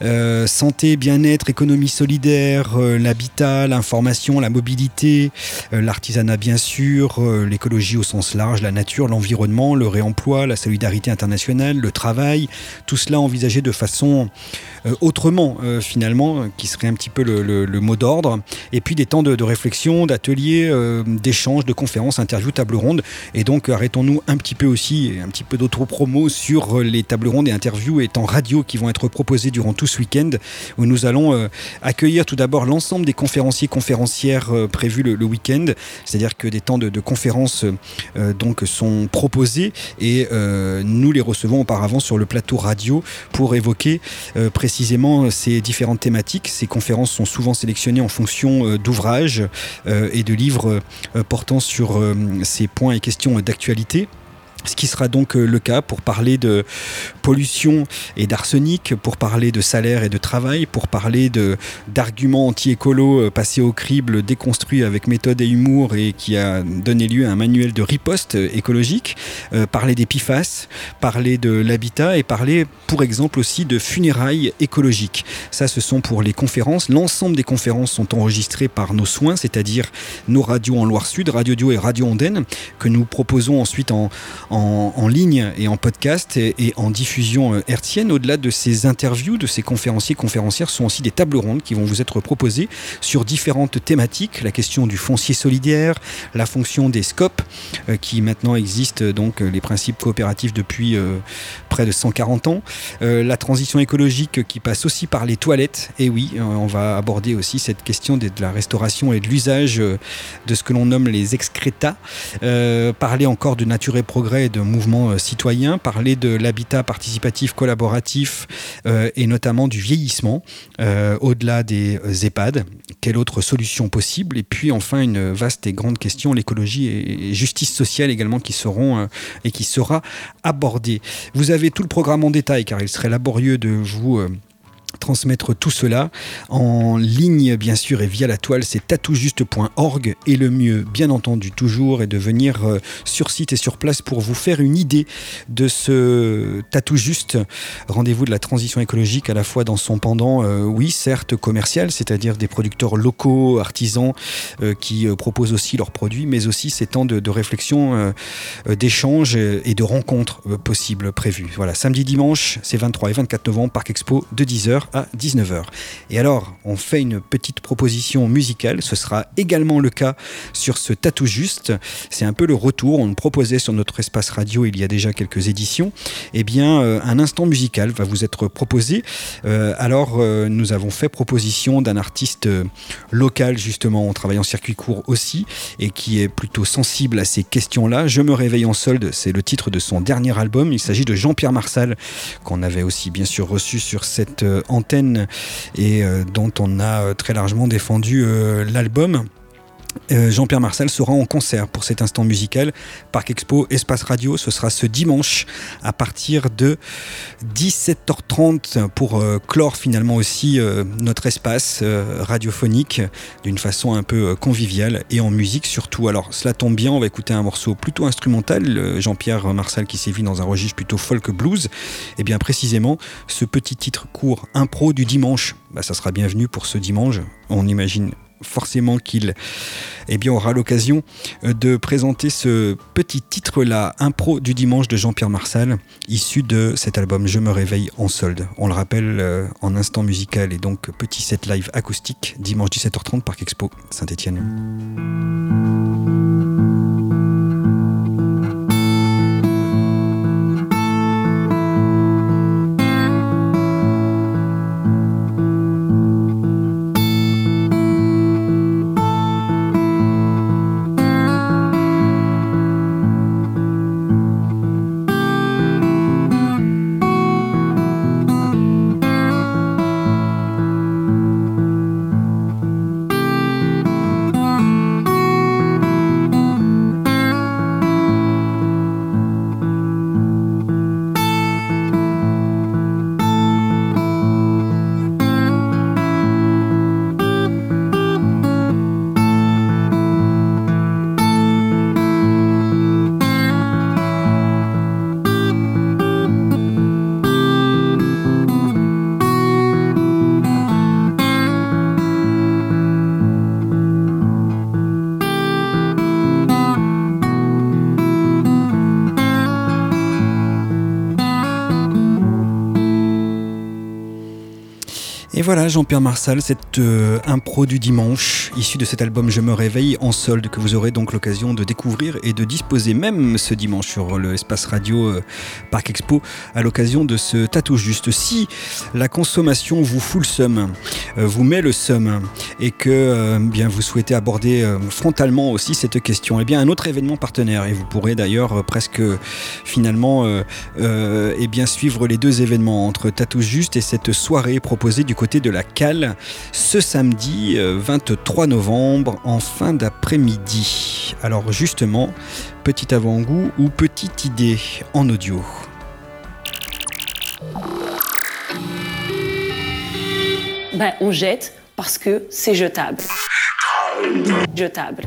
santé, bien-être, économie solidaire, l'habitat, l'information, la mobilité, l'artisanat bien sûr, l'écologie au sens large, la nature, l'environnement, le réemploi, la solidarité internationale, le travail, tout cela envisagé de façon autrement finalement, qui serait un petit peu le mot d'ordre, et puis des temps de réflexion, d'ateliers, d'échanges, de conférences, interviews, tables rondes, et donc arrêtons-nous un petit peu aussi, un petit peu d'auto-promo sur les tables rondes et interviews et temps radio qui vont être proposés durant tout ce week-end, où nous allons accueillir tout d'abord l'ensemble des conférenciers, conférencières prévus le week-end, c'est-à-dire que des temps de conférences donc sont proposés et nous les recevons auparavant sur le plateau radio pour évoquer précisément ces différentes thématiques. Ces conférences sont souvent sélectionnées en fonction d'ouvrages et de livres portant sur ces points et questions d'actualité. Ce qui sera donc le cas pour parler de pollution et d'arsenic, pour parler de salaire et de travail, pour parler d'arguments anti-écolo passés au crible, déconstruits avec méthode et humour et qui a donné lieu à un manuel de riposte écologique, parler des PFAS, parler de l'habitat et parler, pour exemple, aussi de funérailles écologiques. Ça, ce sont pour les conférences. L'ensemble des conférences sont enregistrées par nos soins, c'est-à-dire nos radios en Loire-Sud, Radio Dio et Radio Ondaine, que nous proposons ensuite en ligne et en podcast et en diffusion hertzienne. Au-delà de ces interviews, de ces conférenciers, conférencières, sont aussi des tables rondes qui vont vous être proposées sur différentes thématiques. La question du foncier solidaire, la fonction des SCOP qui maintenant existent, donc les principes coopératifs depuis près de 140 ans. La transition écologique qui passe aussi par les toilettes. Et oui, on va aborder aussi cette question de la restauration et de l'usage de ce que l'on nomme les excrétas. Parler encore de nature et progrès et de mouvements citoyens, parler de l'habitat participatif collaboratif et notamment du vieillissement au-delà des EHPAD. Quelle autre solution possible ? Et puis enfin une vaste et grande question, l'écologie et justice sociale également qui seront et qui sera abordée. Vous avez tout le programme en détail car il serait laborieux de vous transmettre tout cela en ligne bien sûr et via la toile, c'est tatoujuste.org et le mieux bien entendu toujours est de venir sur site et sur place pour vous faire une idée de ce Tatou Juste, rendez-vous de la transition écologique à la fois dans son pendant oui certes commercial, c'est-à-dire des producteurs locaux, artisans qui proposent aussi leurs produits, mais aussi ces temps de réflexion, d'échange et de rencontres possibles prévues. Voilà, samedi dimanche c'est 23 et 24 novembre, Parc Expo de 10h à 19h. Et alors, on fait une petite proposition musicale, ce sera également le cas sur ce Tatou Juste. C'est un peu le retour, on le proposait sur notre espace radio il y a déjà quelques éditions. Eh bien, un instant musical va vous être proposé. Nous avons fait proposition d'un artiste local, justement, on travaille en circuit court aussi, et qui est plutôt sensible à ces questions-là. Je me réveille en solde, c'est le titre de son dernier album. Il s'agit de Jean-Pierre Marsal, qu'on avait aussi bien sûr reçu sur cette antenne et dont on a très largement défendu l'album. Jean-Pierre Marsal sera en concert pour cet instant musical Parc Expo Espace Radio. Ce sera ce dimanche à partir de 17h30 pour clore finalement aussi notre espace radiophonique d'une façon un peu conviviale et en musique surtout. Alors cela tombe bien, on va écouter un morceau plutôt instrumental. Jean-Pierre Marsal qui sévit dans un registre plutôt folk blues. Et bien précisément ce petit titre court impro du dimanche, ça sera bienvenu pour ce dimanche. On imagine forcément qu'il aura l'occasion de présenter ce petit titre-là, impro du dimanche de Jean-Pierre Marsal, issu de cet album Je me réveille en solde. On le rappelle en instant musical et donc petit set live acoustique, dimanche 17h30, Parc Expo Saint-Étienne. Et voilà, Jean-Pierre Marsal, cette impro du dimanche, issue de cet album Je me réveille en solde, que vous aurez donc l'occasion de découvrir et de disposer même ce dimanche sur l'espace radio Parc Expo, à l'occasion de ce Tatou Juste. Si la consommation vous fout le seum, vous met le seum, et que bien vous souhaitez aborder frontalement aussi cette question, et bien un autre événement partenaire, et vous pourrez d'ailleurs presque finalement suivre les deux événements entre Tatou Juste et cette soirée proposée du côté de la Cale ce samedi 23 novembre en fin d'après-midi. Alors justement, petit avant-goût ou petite idée en audio. On jette parce que c'est jetable. Jetable.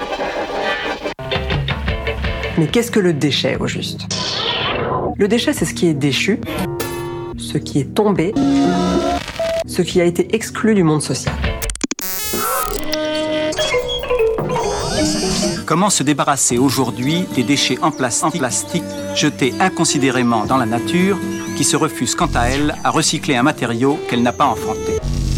Mais qu'est-ce que le déchet au juste ? Le déchet, c'est ce qui est déchu, ce qui est tombé, ce qui a été exclu du monde social. Comment se débarrasser aujourd'hui des déchets en plastique jetés inconsidérément dans la nature, qui se refuse quant à elle à recycler un matériau qu'elle n'a pas enfanté.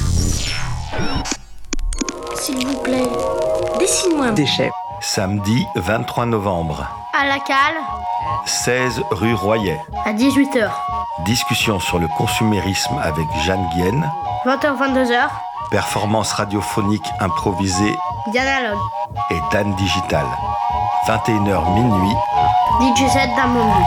S'il vous plaît, dessine-moi un déchet. Samedi 23 novembre. À la Cale. 16 rue Royet. À 18h. Discussion sur le consumérisme avec Jeanne Guienne. 20h-22h. Performance radiophonique improvisée. Diana Log. Et Dan Digital. 21h minuit. DJ set d'Amondi.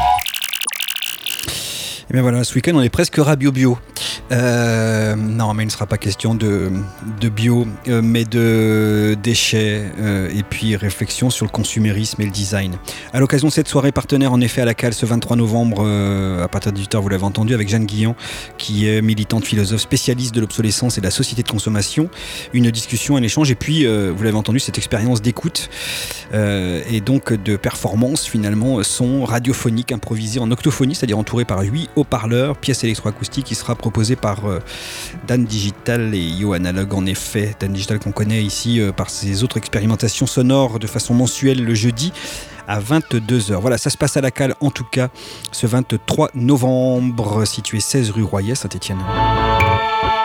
Et bien voilà, ce week-end on est presque rabio-bio. Non, mais il ne sera pas question de bio, mais de déchets et puis réflexion sur le consumérisme et le design. À l'occasion de cette soirée partenaire, en effet, à la Cale, ce 23 novembre, à partir de 18h, vous l'avez entendu, avec Jeanne Guillain, qui est militante philosophe, spécialiste de l'obsolescence et de la société de consommation. Une discussion, un échange, et puis, vous l'avez entendu, cette expérience d'écoute et donc de performance, finalement, son radiophonique improvisé en octophonie, c'est-à-dire entouré par 8 haut-parleurs, pièces électroacoustiques, qui sera proposée par Dan Digital et Yo Analog. En effet, Dan Digital qu'on connaît ici par ses autres expérimentations sonores de façon mensuelle le jeudi à 22h. Voilà, ça se passe à la Cale en tout cas ce 23 novembre, situé 16 rue Royet, Saint-Étienne.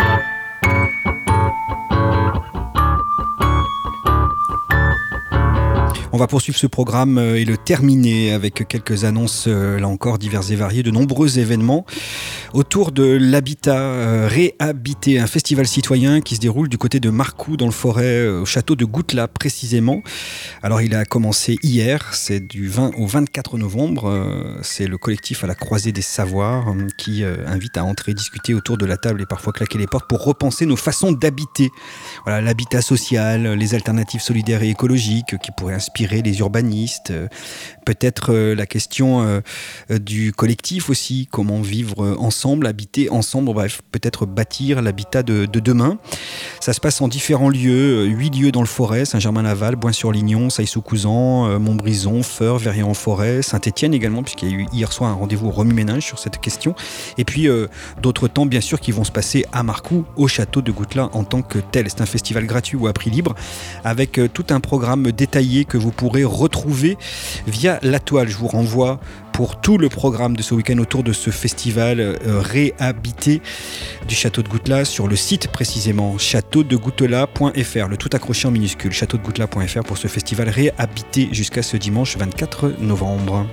On va poursuivre ce programme et le terminer avec quelques annonces, là encore, diverses et variées, de nombreux événements autour de l'habitat réhabité, un festival citoyen qui se déroule du côté de Marcoux dans le Forêt, au château de Goutelas précisément. Alors il a commencé hier, c'est du 20 au 24 novembre, c'est le collectif à la croisée des savoirs qui invite à entrer, discuter autour de la table et parfois claquer les portes pour repenser nos façons d'habiter. Voilà, l'habitat social, les alternatives solidaires et écologiques qui pourraient inspirer les urbanistes, peut-être la question du collectif aussi, comment vivre ensemble, habiter ensemble, bref, peut-être bâtir l'habitat de demain. Ça se passe en différents lieux, 8 lieux dans le Forêt, Saint-Germain-Laval, Boin-sur-Lignon, Sailly-sous-Couzan, Montbrison, Feurs, Verrières-en-Forêt, Saint-Étienne également, puisqu'il y a eu hier soir un rendez-vous au remue-ménage sur cette question. Et puis d'autres temps, bien sûr, qui vont se passer à Marcoux, au château de Goutelas en tant que tel. C'est un festival gratuit ou à prix libre, avec tout un programme détaillé que vous pourrez retrouver via la toile. Je vous renvoie pour tout le programme de ce week-end autour de ce festival réhabité du château de Goutelas sur le site précisément châteaudegoutelas.fr, le tout accroché en minuscule, châteaudegoutelas.fr pour ce festival réhabité jusqu'à ce dimanche 24 novembre.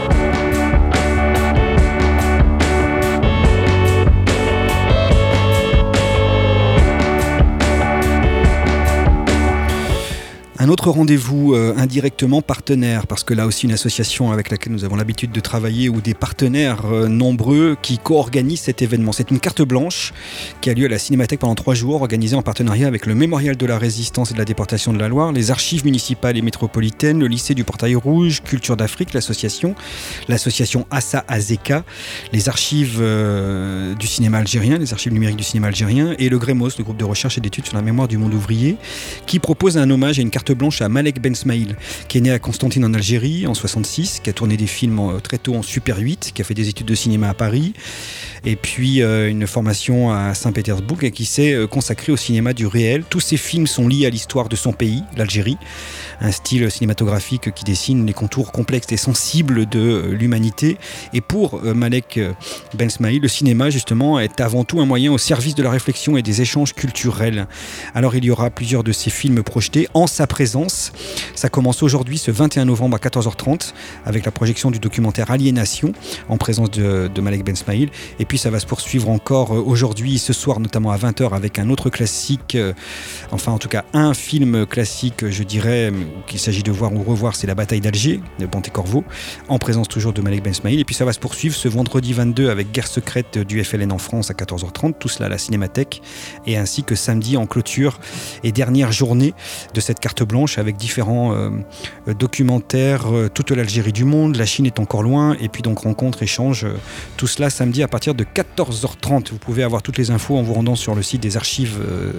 Un autre rendez-vous indirectement partenaire, parce que là aussi une association avec laquelle nous avons l'habitude de travailler ou des partenaires nombreux qui co-organisent cet événement. C'est une carte blanche qui a lieu à la Cinémathèque pendant 3 jours, organisée en partenariat avec le Mémorial de la Résistance et de la Déportation de la Loire, les archives municipales et métropolitaines, le lycée du Portail Rouge, Culture d'Afrique, l'association Assa Azeka, les archives du cinéma algérien, les archives numériques du cinéma algérien et le Grémos, le groupe de recherche et d'études sur la mémoire du monde ouvrier, qui propose un hommage et une carte blanche à Malek Ben Smaïl, qui est né à Constantine en Algérie en 66, qui a tourné des films très tôt en Super 8, qui a fait des études de cinéma à Paris, et puis une formation à Saint-Pétersbourg, et qui s'est consacré au cinéma du réel. Tous ces films sont liés à l'histoire de son pays, l'Algérie, un style cinématographique qui dessine les contours complexes et sensibles de l'humanité. Et pour Malek Ben Smaïl, le cinéma justement est avant tout un moyen au service de la réflexion et des échanges culturels. Alors il y aura plusieurs de ces films projetés en sa présence. Ça commence aujourd'hui, ce 21 novembre à 14h30, avec la projection du documentaire Aliénation, en présence de Malek Ben Smaïl. Et puis ça va se poursuivre encore aujourd'hui, ce soir, notamment à 20h, avec un autre classique, enfin en tout cas un film classique, je dirais, qu'il s'agit de voir ou revoir, c'est La Bataille d'Alger, de Pontecorvo, en présence toujours de Malek Ben Smaïl. Et puis ça va se poursuivre ce vendredi 22 avec Guerre secrète du FLN en France à 14h30, tout cela à la Cinémathèque, et ainsi que samedi en clôture et dernière journée de cette carte blanche avec différents documentaires, toute l'Algérie du monde, la Chine est encore loin, et puis donc rencontres, échanges, tout cela samedi à partir de 14h30. Vous pouvez avoir toutes les infos en vous rendant sur le site des archives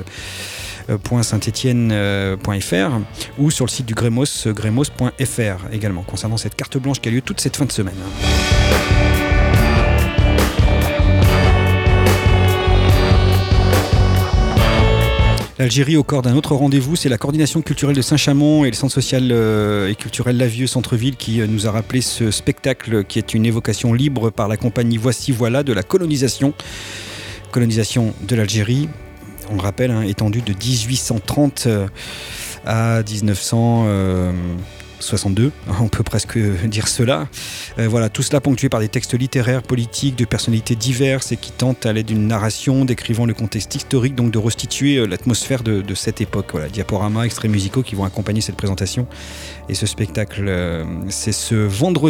.saint-etienne.fr ou sur le site du Grémos, grémos.fr également, concernant cette carte blanche qui a lieu toute cette fin de semaine. L'Algérie au corps d'un autre rendez-vous, c'est la coordination culturelle de Saint-Chamond et le centre social et culturel Lavieux Centre-Ville qui nous a rappelé ce spectacle qui est une évocation libre par la compagnie Voici Voilà de la colonisation de l'Algérie. On le rappelle, étendue de 1830 à 1962, on peut presque dire cela. Voilà, tout cela ponctué par des textes littéraires, politiques, de personnalités diverses et qui tentent à l'aide d'une narration décrivant le contexte historique, donc de restituer l'atmosphère de cette époque. Voilà, diaporamas, extraits musicaux qui vont accompagner cette présentation. Et ce spectacle, c'est ce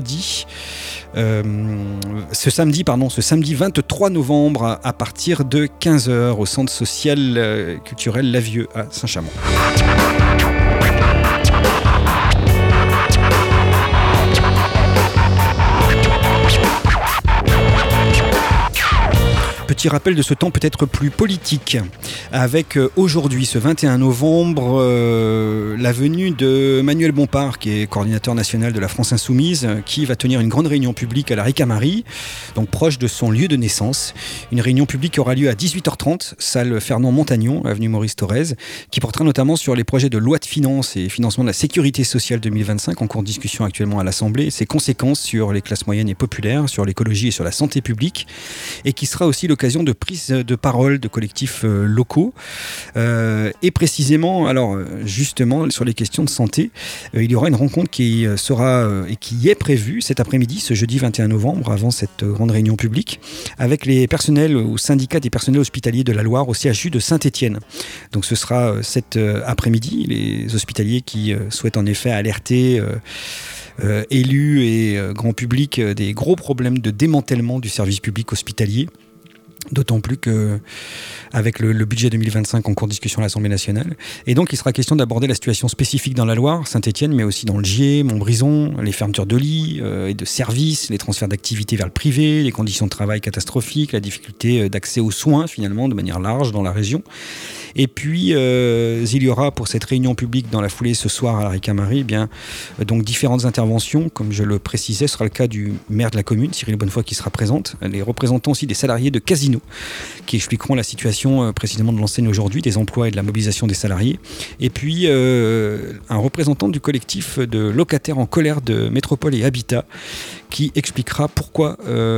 samedi 23 novembre à partir de 15h au centre social culturel Lavieux à Saint-Chamond. Petit rappel de ce temps peut-être plus politique, avec aujourd'hui, ce 21 novembre, la venue de Manuel Bompard, qui est coordinateur national de la France Insoumise, qui va tenir une grande réunion publique à la Ricamarie, donc proche de son lieu de naissance. Une réunion publique qui aura lieu à 18h30, salle Fernand Montagnon, avenue Maurice Thorez, qui portera notamment sur les projets de loi de finances et financement de la sécurité sociale 2025, en cours de discussion actuellement à l'Assemblée, et ses conséquences sur les classes moyennes et populaires, sur l'écologie et sur la santé publique, et qui sera aussi l'occasion l'occasion de prises de parole de collectifs locaux. Et précisément, alors justement, sur les questions de santé, il y aura une rencontre qui sera et qui est prévue cet après-midi, ce jeudi 21 novembre, avant cette grande réunion publique, avec les personnels au syndicat des personnels hospitaliers de la Loire au CHU de Saint-Étienne. Donc ce sera cet après-midi, les hospitaliers qui souhaitent en effet alerter élus et grand public des gros problèmes de démantèlement du service public hospitalier. D'autant plus qu'avec le budget 2025 en cours de discussion à l'Assemblée nationale. Et donc, il sera question d'aborder la situation spécifique dans la Loire, Saint-Étienne, mais aussi dans le Gier, Montbrison, les fermetures de lits et de services, les transferts d'activités vers le privé, les conditions de travail catastrophiques, la difficulté d'accès aux soins, finalement, de manière large dans la région. Et puis, il y aura pour cette réunion publique dans la foulée ce soir à la Ricamarie, donc différentes interventions. Comme je le précisais, ce sera le cas du maire de la commune, Cyril Bonnefoy, qui sera présente. Les représentants aussi des salariés de Casino, qui expliqueront la situation précisément de l'enseigne aujourd'hui, des emplois et de la mobilisation des salariés. Et puis, un représentant du collectif de locataires en colère de Métropole et Habitat, qui expliquera pourquoi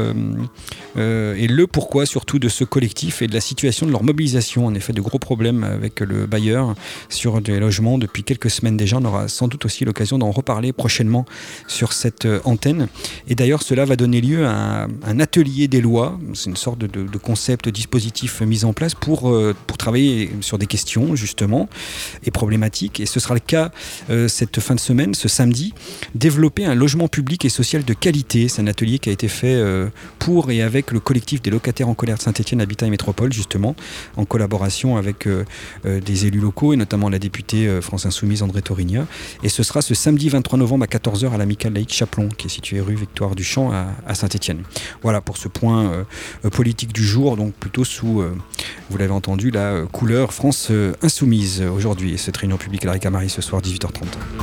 et le pourquoi surtout de ce collectif et de la situation de leur mobilisation. En effet, de gros problèmes avec le bailleur sur des logements depuis quelques semaines déjà. On aura sans doute aussi l'occasion d'en reparler prochainement sur cette antenne. Et d'ailleurs, cela va donner lieu à un atelier des lois. C'est une sorte de concept, dispositif mis en place pour travailler sur des questions justement et problématiques. Et ce sera le cas cette fin de semaine, ce samedi, développer un logement public et social de qualité. C'est un atelier qui a été fait pour et avec le collectif des locataires en colère de Saint-Étienne, Habitat et Métropole, justement, en collaboration avec des élus locaux et notamment la députée France Insoumise André Torigna. Et ce sera ce samedi 23 novembre à 14h à l'Amicale Laïque Chaplon, qui est située rue Victoire Duchamp à Saint-Étienne. Voilà pour ce point politique du jour, donc plutôt sous, vous l'avez entendu, la couleur France Insoumise aujourd'hui. Et cette réunion publique à la Ricamarie ce soir 18h30.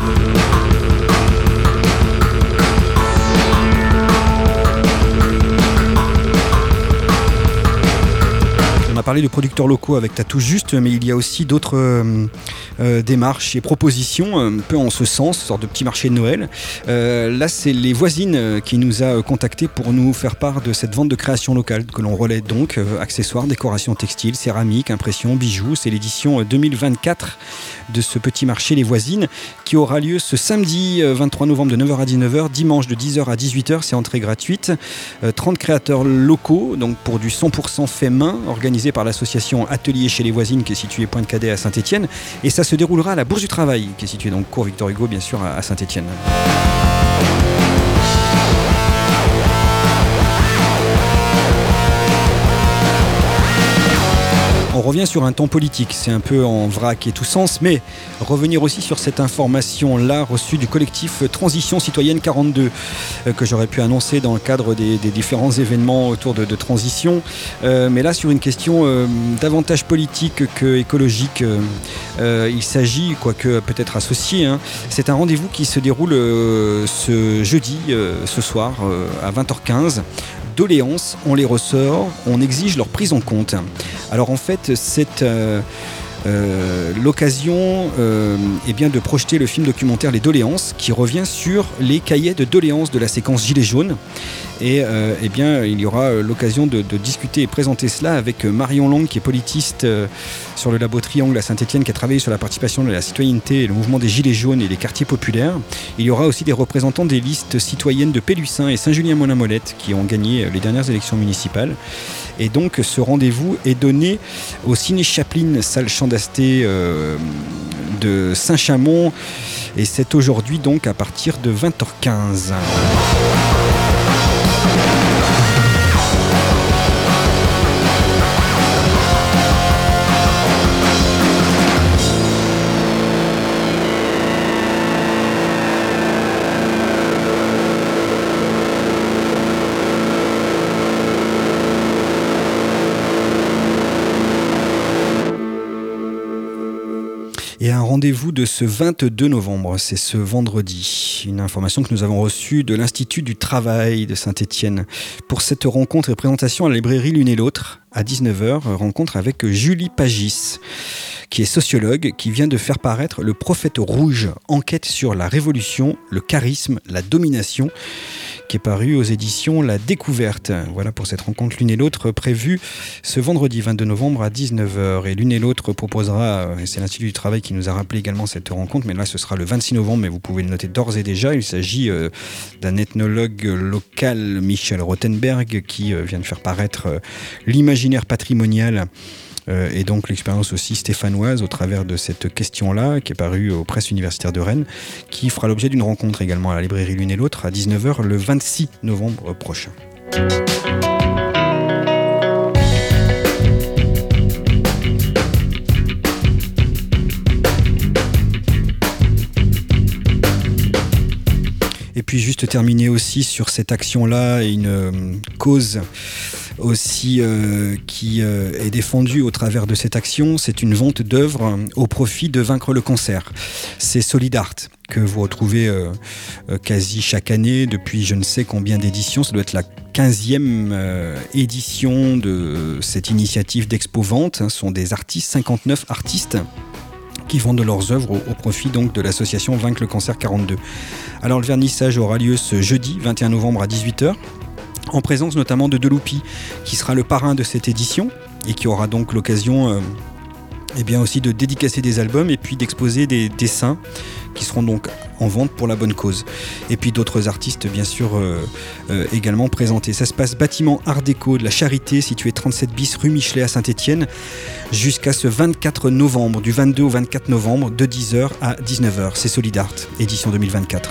On a parlé de producteurs locaux avec Tatou Juste, mais il y a aussi d'autres démarches et propositions un peu en ce sens, sorte de petit marché de Noël. Là, c'est les voisines qui nous a contactés pour nous faire part de cette vente de création locale que l'on relaie donc, accessoires, décorations textiles, céramique, impression, bijoux. C'est l'édition 2024 de ce petit marché Les Voisines qui aura lieu ce samedi 23 novembre de 9h à 19h, dimanche de 10h à 18h, c'est entrée gratuite. 30 créateurs locaux, donc pour du 100% fait main, organisé par l'association Atelier chez les Voisines qui est située Pointe-Cadet à Saint-Étienne, et ça se déroulera à la Bourse du Travail qui est située donc cours Victor Hugo bien sûr à Saint-Étienne. On revient sur un temps politique, c'est un peu en vrac et tout sens, mais revenir aussi sur cette information-là reçue du collectif Transition Citoyenne 42 que j'aurais pu annoncer dans le cadre des différents événements autour de transition, mais là sur une question davantage politique que écologique. Il s'agit, quoique peut-être associé, c'est un rendez-vous qui se déroule ce jeudi, ce soir, à 20h15. Doléances, on les ressort, on exige leur prise en compte. Alors en fait, c'est l'occasion de projeter le film documentaire Les Doléances, qui revient sur les cahiers de doléances de la séquence Gilets jaunes. Et il y aura l'occasion de discuter et présenter cela avec Marion Long, qui est politiste sur le labo Triangle à Saint-Étienne, qui a travaillé sur la participation de la citoyenneté et le mouvement des Gilets jaunes et des quartiers populaires. Il y aura aussi des représentants des listes citoyennes de Pélussin et Saint-Julien-Molin-Molette qui ont gagné les dernières élections municipales. Et donc ce rendez-vous est donné au Ciné Chaplin, salle Champ d'Asté de Saint-Chamond, et c'est aujourd'hui donc à partir de 20h15. Et un rendez-vous de ce 22 novembre, c'est ce vendredi. Une information que nous avons reçue de l'Institut du Travail de Saint-Étienne. Pour cette rencontre et présentation à la librairie L'Une et l'Autre, à 19h, rencontre avec Julie Pagis, qui est sociologue, qui vient de faire paraître Le Prophète Rouge, enquête sur la révolution, le charisme, la domination, qui est paru aux éditions La Découverte. Voilà pour cette rencontre L'une et l'autre prévue ce vendredi 22 novembre à 19h. Et L'une et l'autre proposera, et c'est l'Institut du Travail qui nous a rappelé également cette rencontre, mais là ce sera le 26 novembre, mais vous pouvez le noter d'ores et déjà. Il s'agit d'un ethnologue local, Michel Rothenberg, qui vient de faire paraître l'imaginaire patrimonial et donc l'expérience aussi stéphanoise au travers de cette question-là, qui est parue aux presses universitaires de Rennes, qui fera l'objet d'une rencontre également à la librairie L'une et l'autre à 19h le 26 novembre prochain. Et puis juste terminer aussi sur cette action-là, une cause aussi qui est défendue au travers de cette action, c'est une vente d'œuvres au profit de Vaincre le cancer. C'est Solidart que vous retrouvez quasi chaque année depuis je ne sais combien d'éditions. Ça doit être la 15e édition de cette initiative d'expo-vente. Ce sont des artistes, 59 artistes qui vendent leurs œuvres au profit donc de l'association Vaincre le cancer 42. Alors le vernissage aura lieu ce jeudi 21 novembre à 18h, en présence notamment de Deloupi, qui sera le parrain de cette édition et qui aura donc l'occasion aussi de dédicacer des albums et puis d'exposer des dessins qui seront donc en vente pour la bonne cause. Et puis d'autres artistes bien sûr également présentés. Ça se passe bâtiment Art Déco de la Charité, situé 37 bis rue Michelet à Saint-Étienne, jusqu'à ce 24 novembre, du 22 au 24 novembre, de 10h à 19h. C'est Solidart, édition 2024.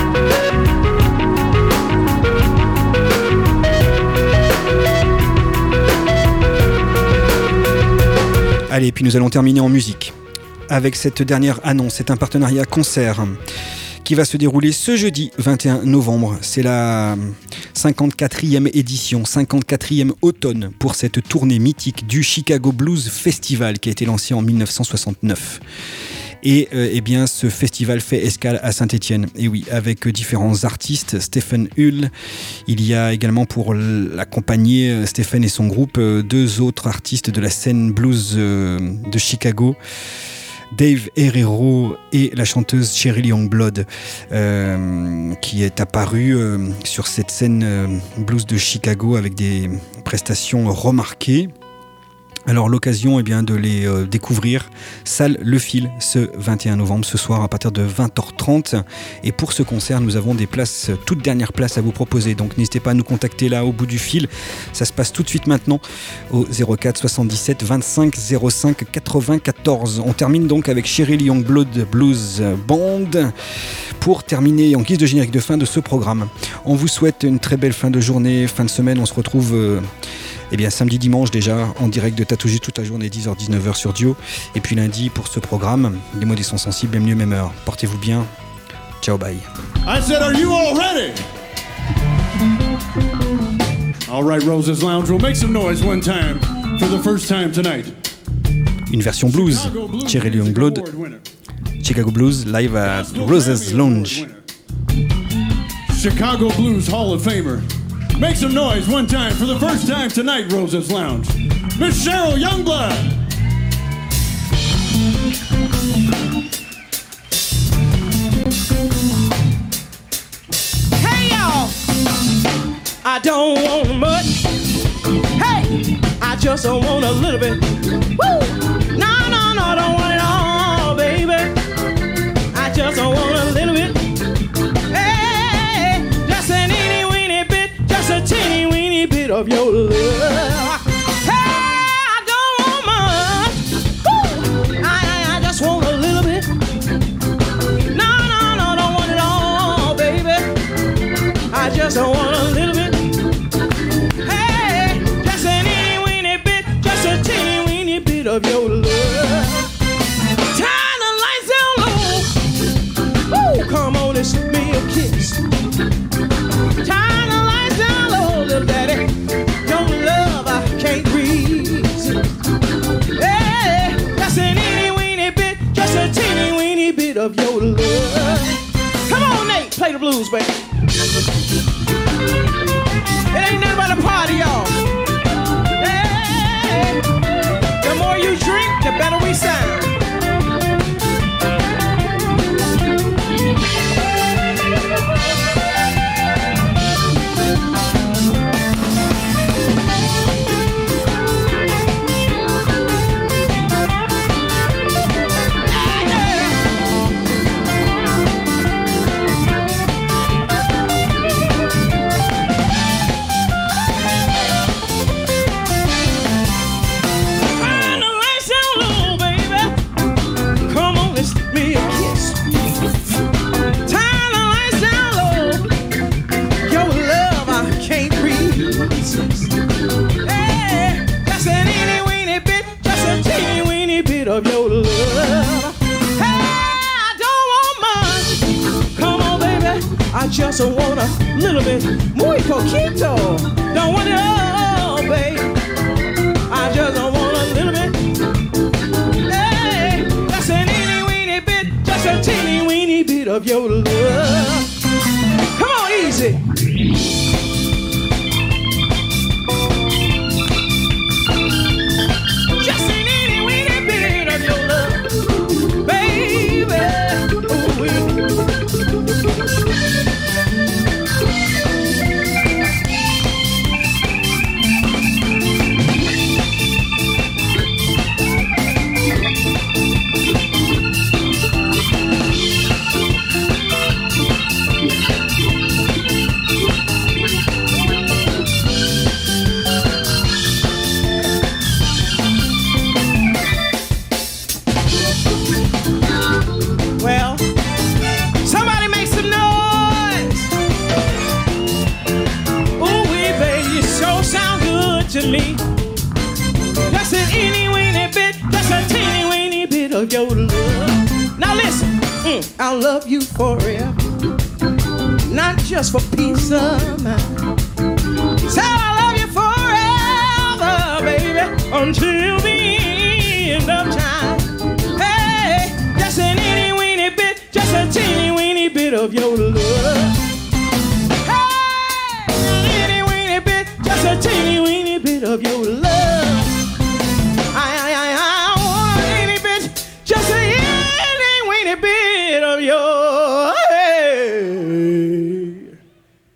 Allez, puis nous allons terminer en musique avec cette dernière annonce. C'est un partenariat concert qui va se dérouler ce jeudi 21 novembre. C'est la 54e édition, 54e automne pour cette tournée mythique du Chicago Blues Festival qui a été lancé en 1969. Et ce festival fait escale à Saint-Étienne. Et oui, avec différents artistes. Stephen Hull, il y a également pour l'accompagner, Stephen et son groupe, deux autres artistes de la scène blues de Chicago. Dave Herrero et la chanteuse Cheryl Youngblood qui est apparue sur cette scène blues de Chicago avec des prestations remarquées. Alors l'occasion de les découvrir, salle Le Fil, ce 21 novembre, ce soir à partir de 20h30. Et pour ce concert, nous avons des places, toutes dernières places à vous proposer. Donc n'hésitez pas à nous contacter là au bout du fil. Ça se passe tout de suite maintenant au 04 77 25 05 94. On termine donc avec Cheryl Youngblood Blues Band pour terminer en guise de générique de fin de ce programme. On vous souhaite une très belle fin de journée, fin de semaine. On se retrouve samedi, dimanche déjà, en direct de Tatouji toute la journée, 10h-19h sur Dio. Et puis lundi, pour ce programme, les mots des sons sensibles, même lieu, même heure. Portez-vous bien. Ciao, bye. I said, are you all ready? All right, Rose's Lounge, we'll make some noise one time for the first time tonight. Une version blues, Cheryl Youngblood, Chicago Blues, live at Rose's Lounge. Chicago Blues Hall of Famer. Make some noise one time for the first time tonight, Rose's Lounge. Miss Cheryl Youngblood. Hey y'all, I don't want much. Hey, I just want a little bit. Woo! No, I don't want it all, baby. I just want a little bit. Hey, just an itty weeny bit, just a teeny weeny bit of your love. Hey, I don't want much. Woo! I just want a little bit. No, don't want it all, baby. I just want a little bit. Hey, just an itty weeny bit, just a teeny weeny bit of your love. Turn the lights down low. Woo, come on and slip me a kiss. Turn the lights down low, little daddy. Your love I can't breathe. Hey, just an itty weeny bit, just a teeny weeny bit of your love. Come on, Nate, play the blues, baby. It ain't nothing but a party, y'all. Hey, the more you drink, the better we sound. just want a little bit. Muy poquito. Don't want it all, babe. I just want a little bit. Hey, that's an itty weeny bit, just a teeny weeny bit of your love. Come on, easy. Just an itty weeny bit of your love, baby. Ooh, well, somebody make some noise. Ooh, baby, you so sound good to me. Just an itty weeny bit, just a teeny weeny bit of your love. Now listen, I'll love you forever, not just for peace of mind. So I'll love you forever, baby, until the end of time. Hey, just an itty weeny bit, just a teeny weeny bit of your love. Hey, an itty weeny bit, just a teeny weeny bit of your love.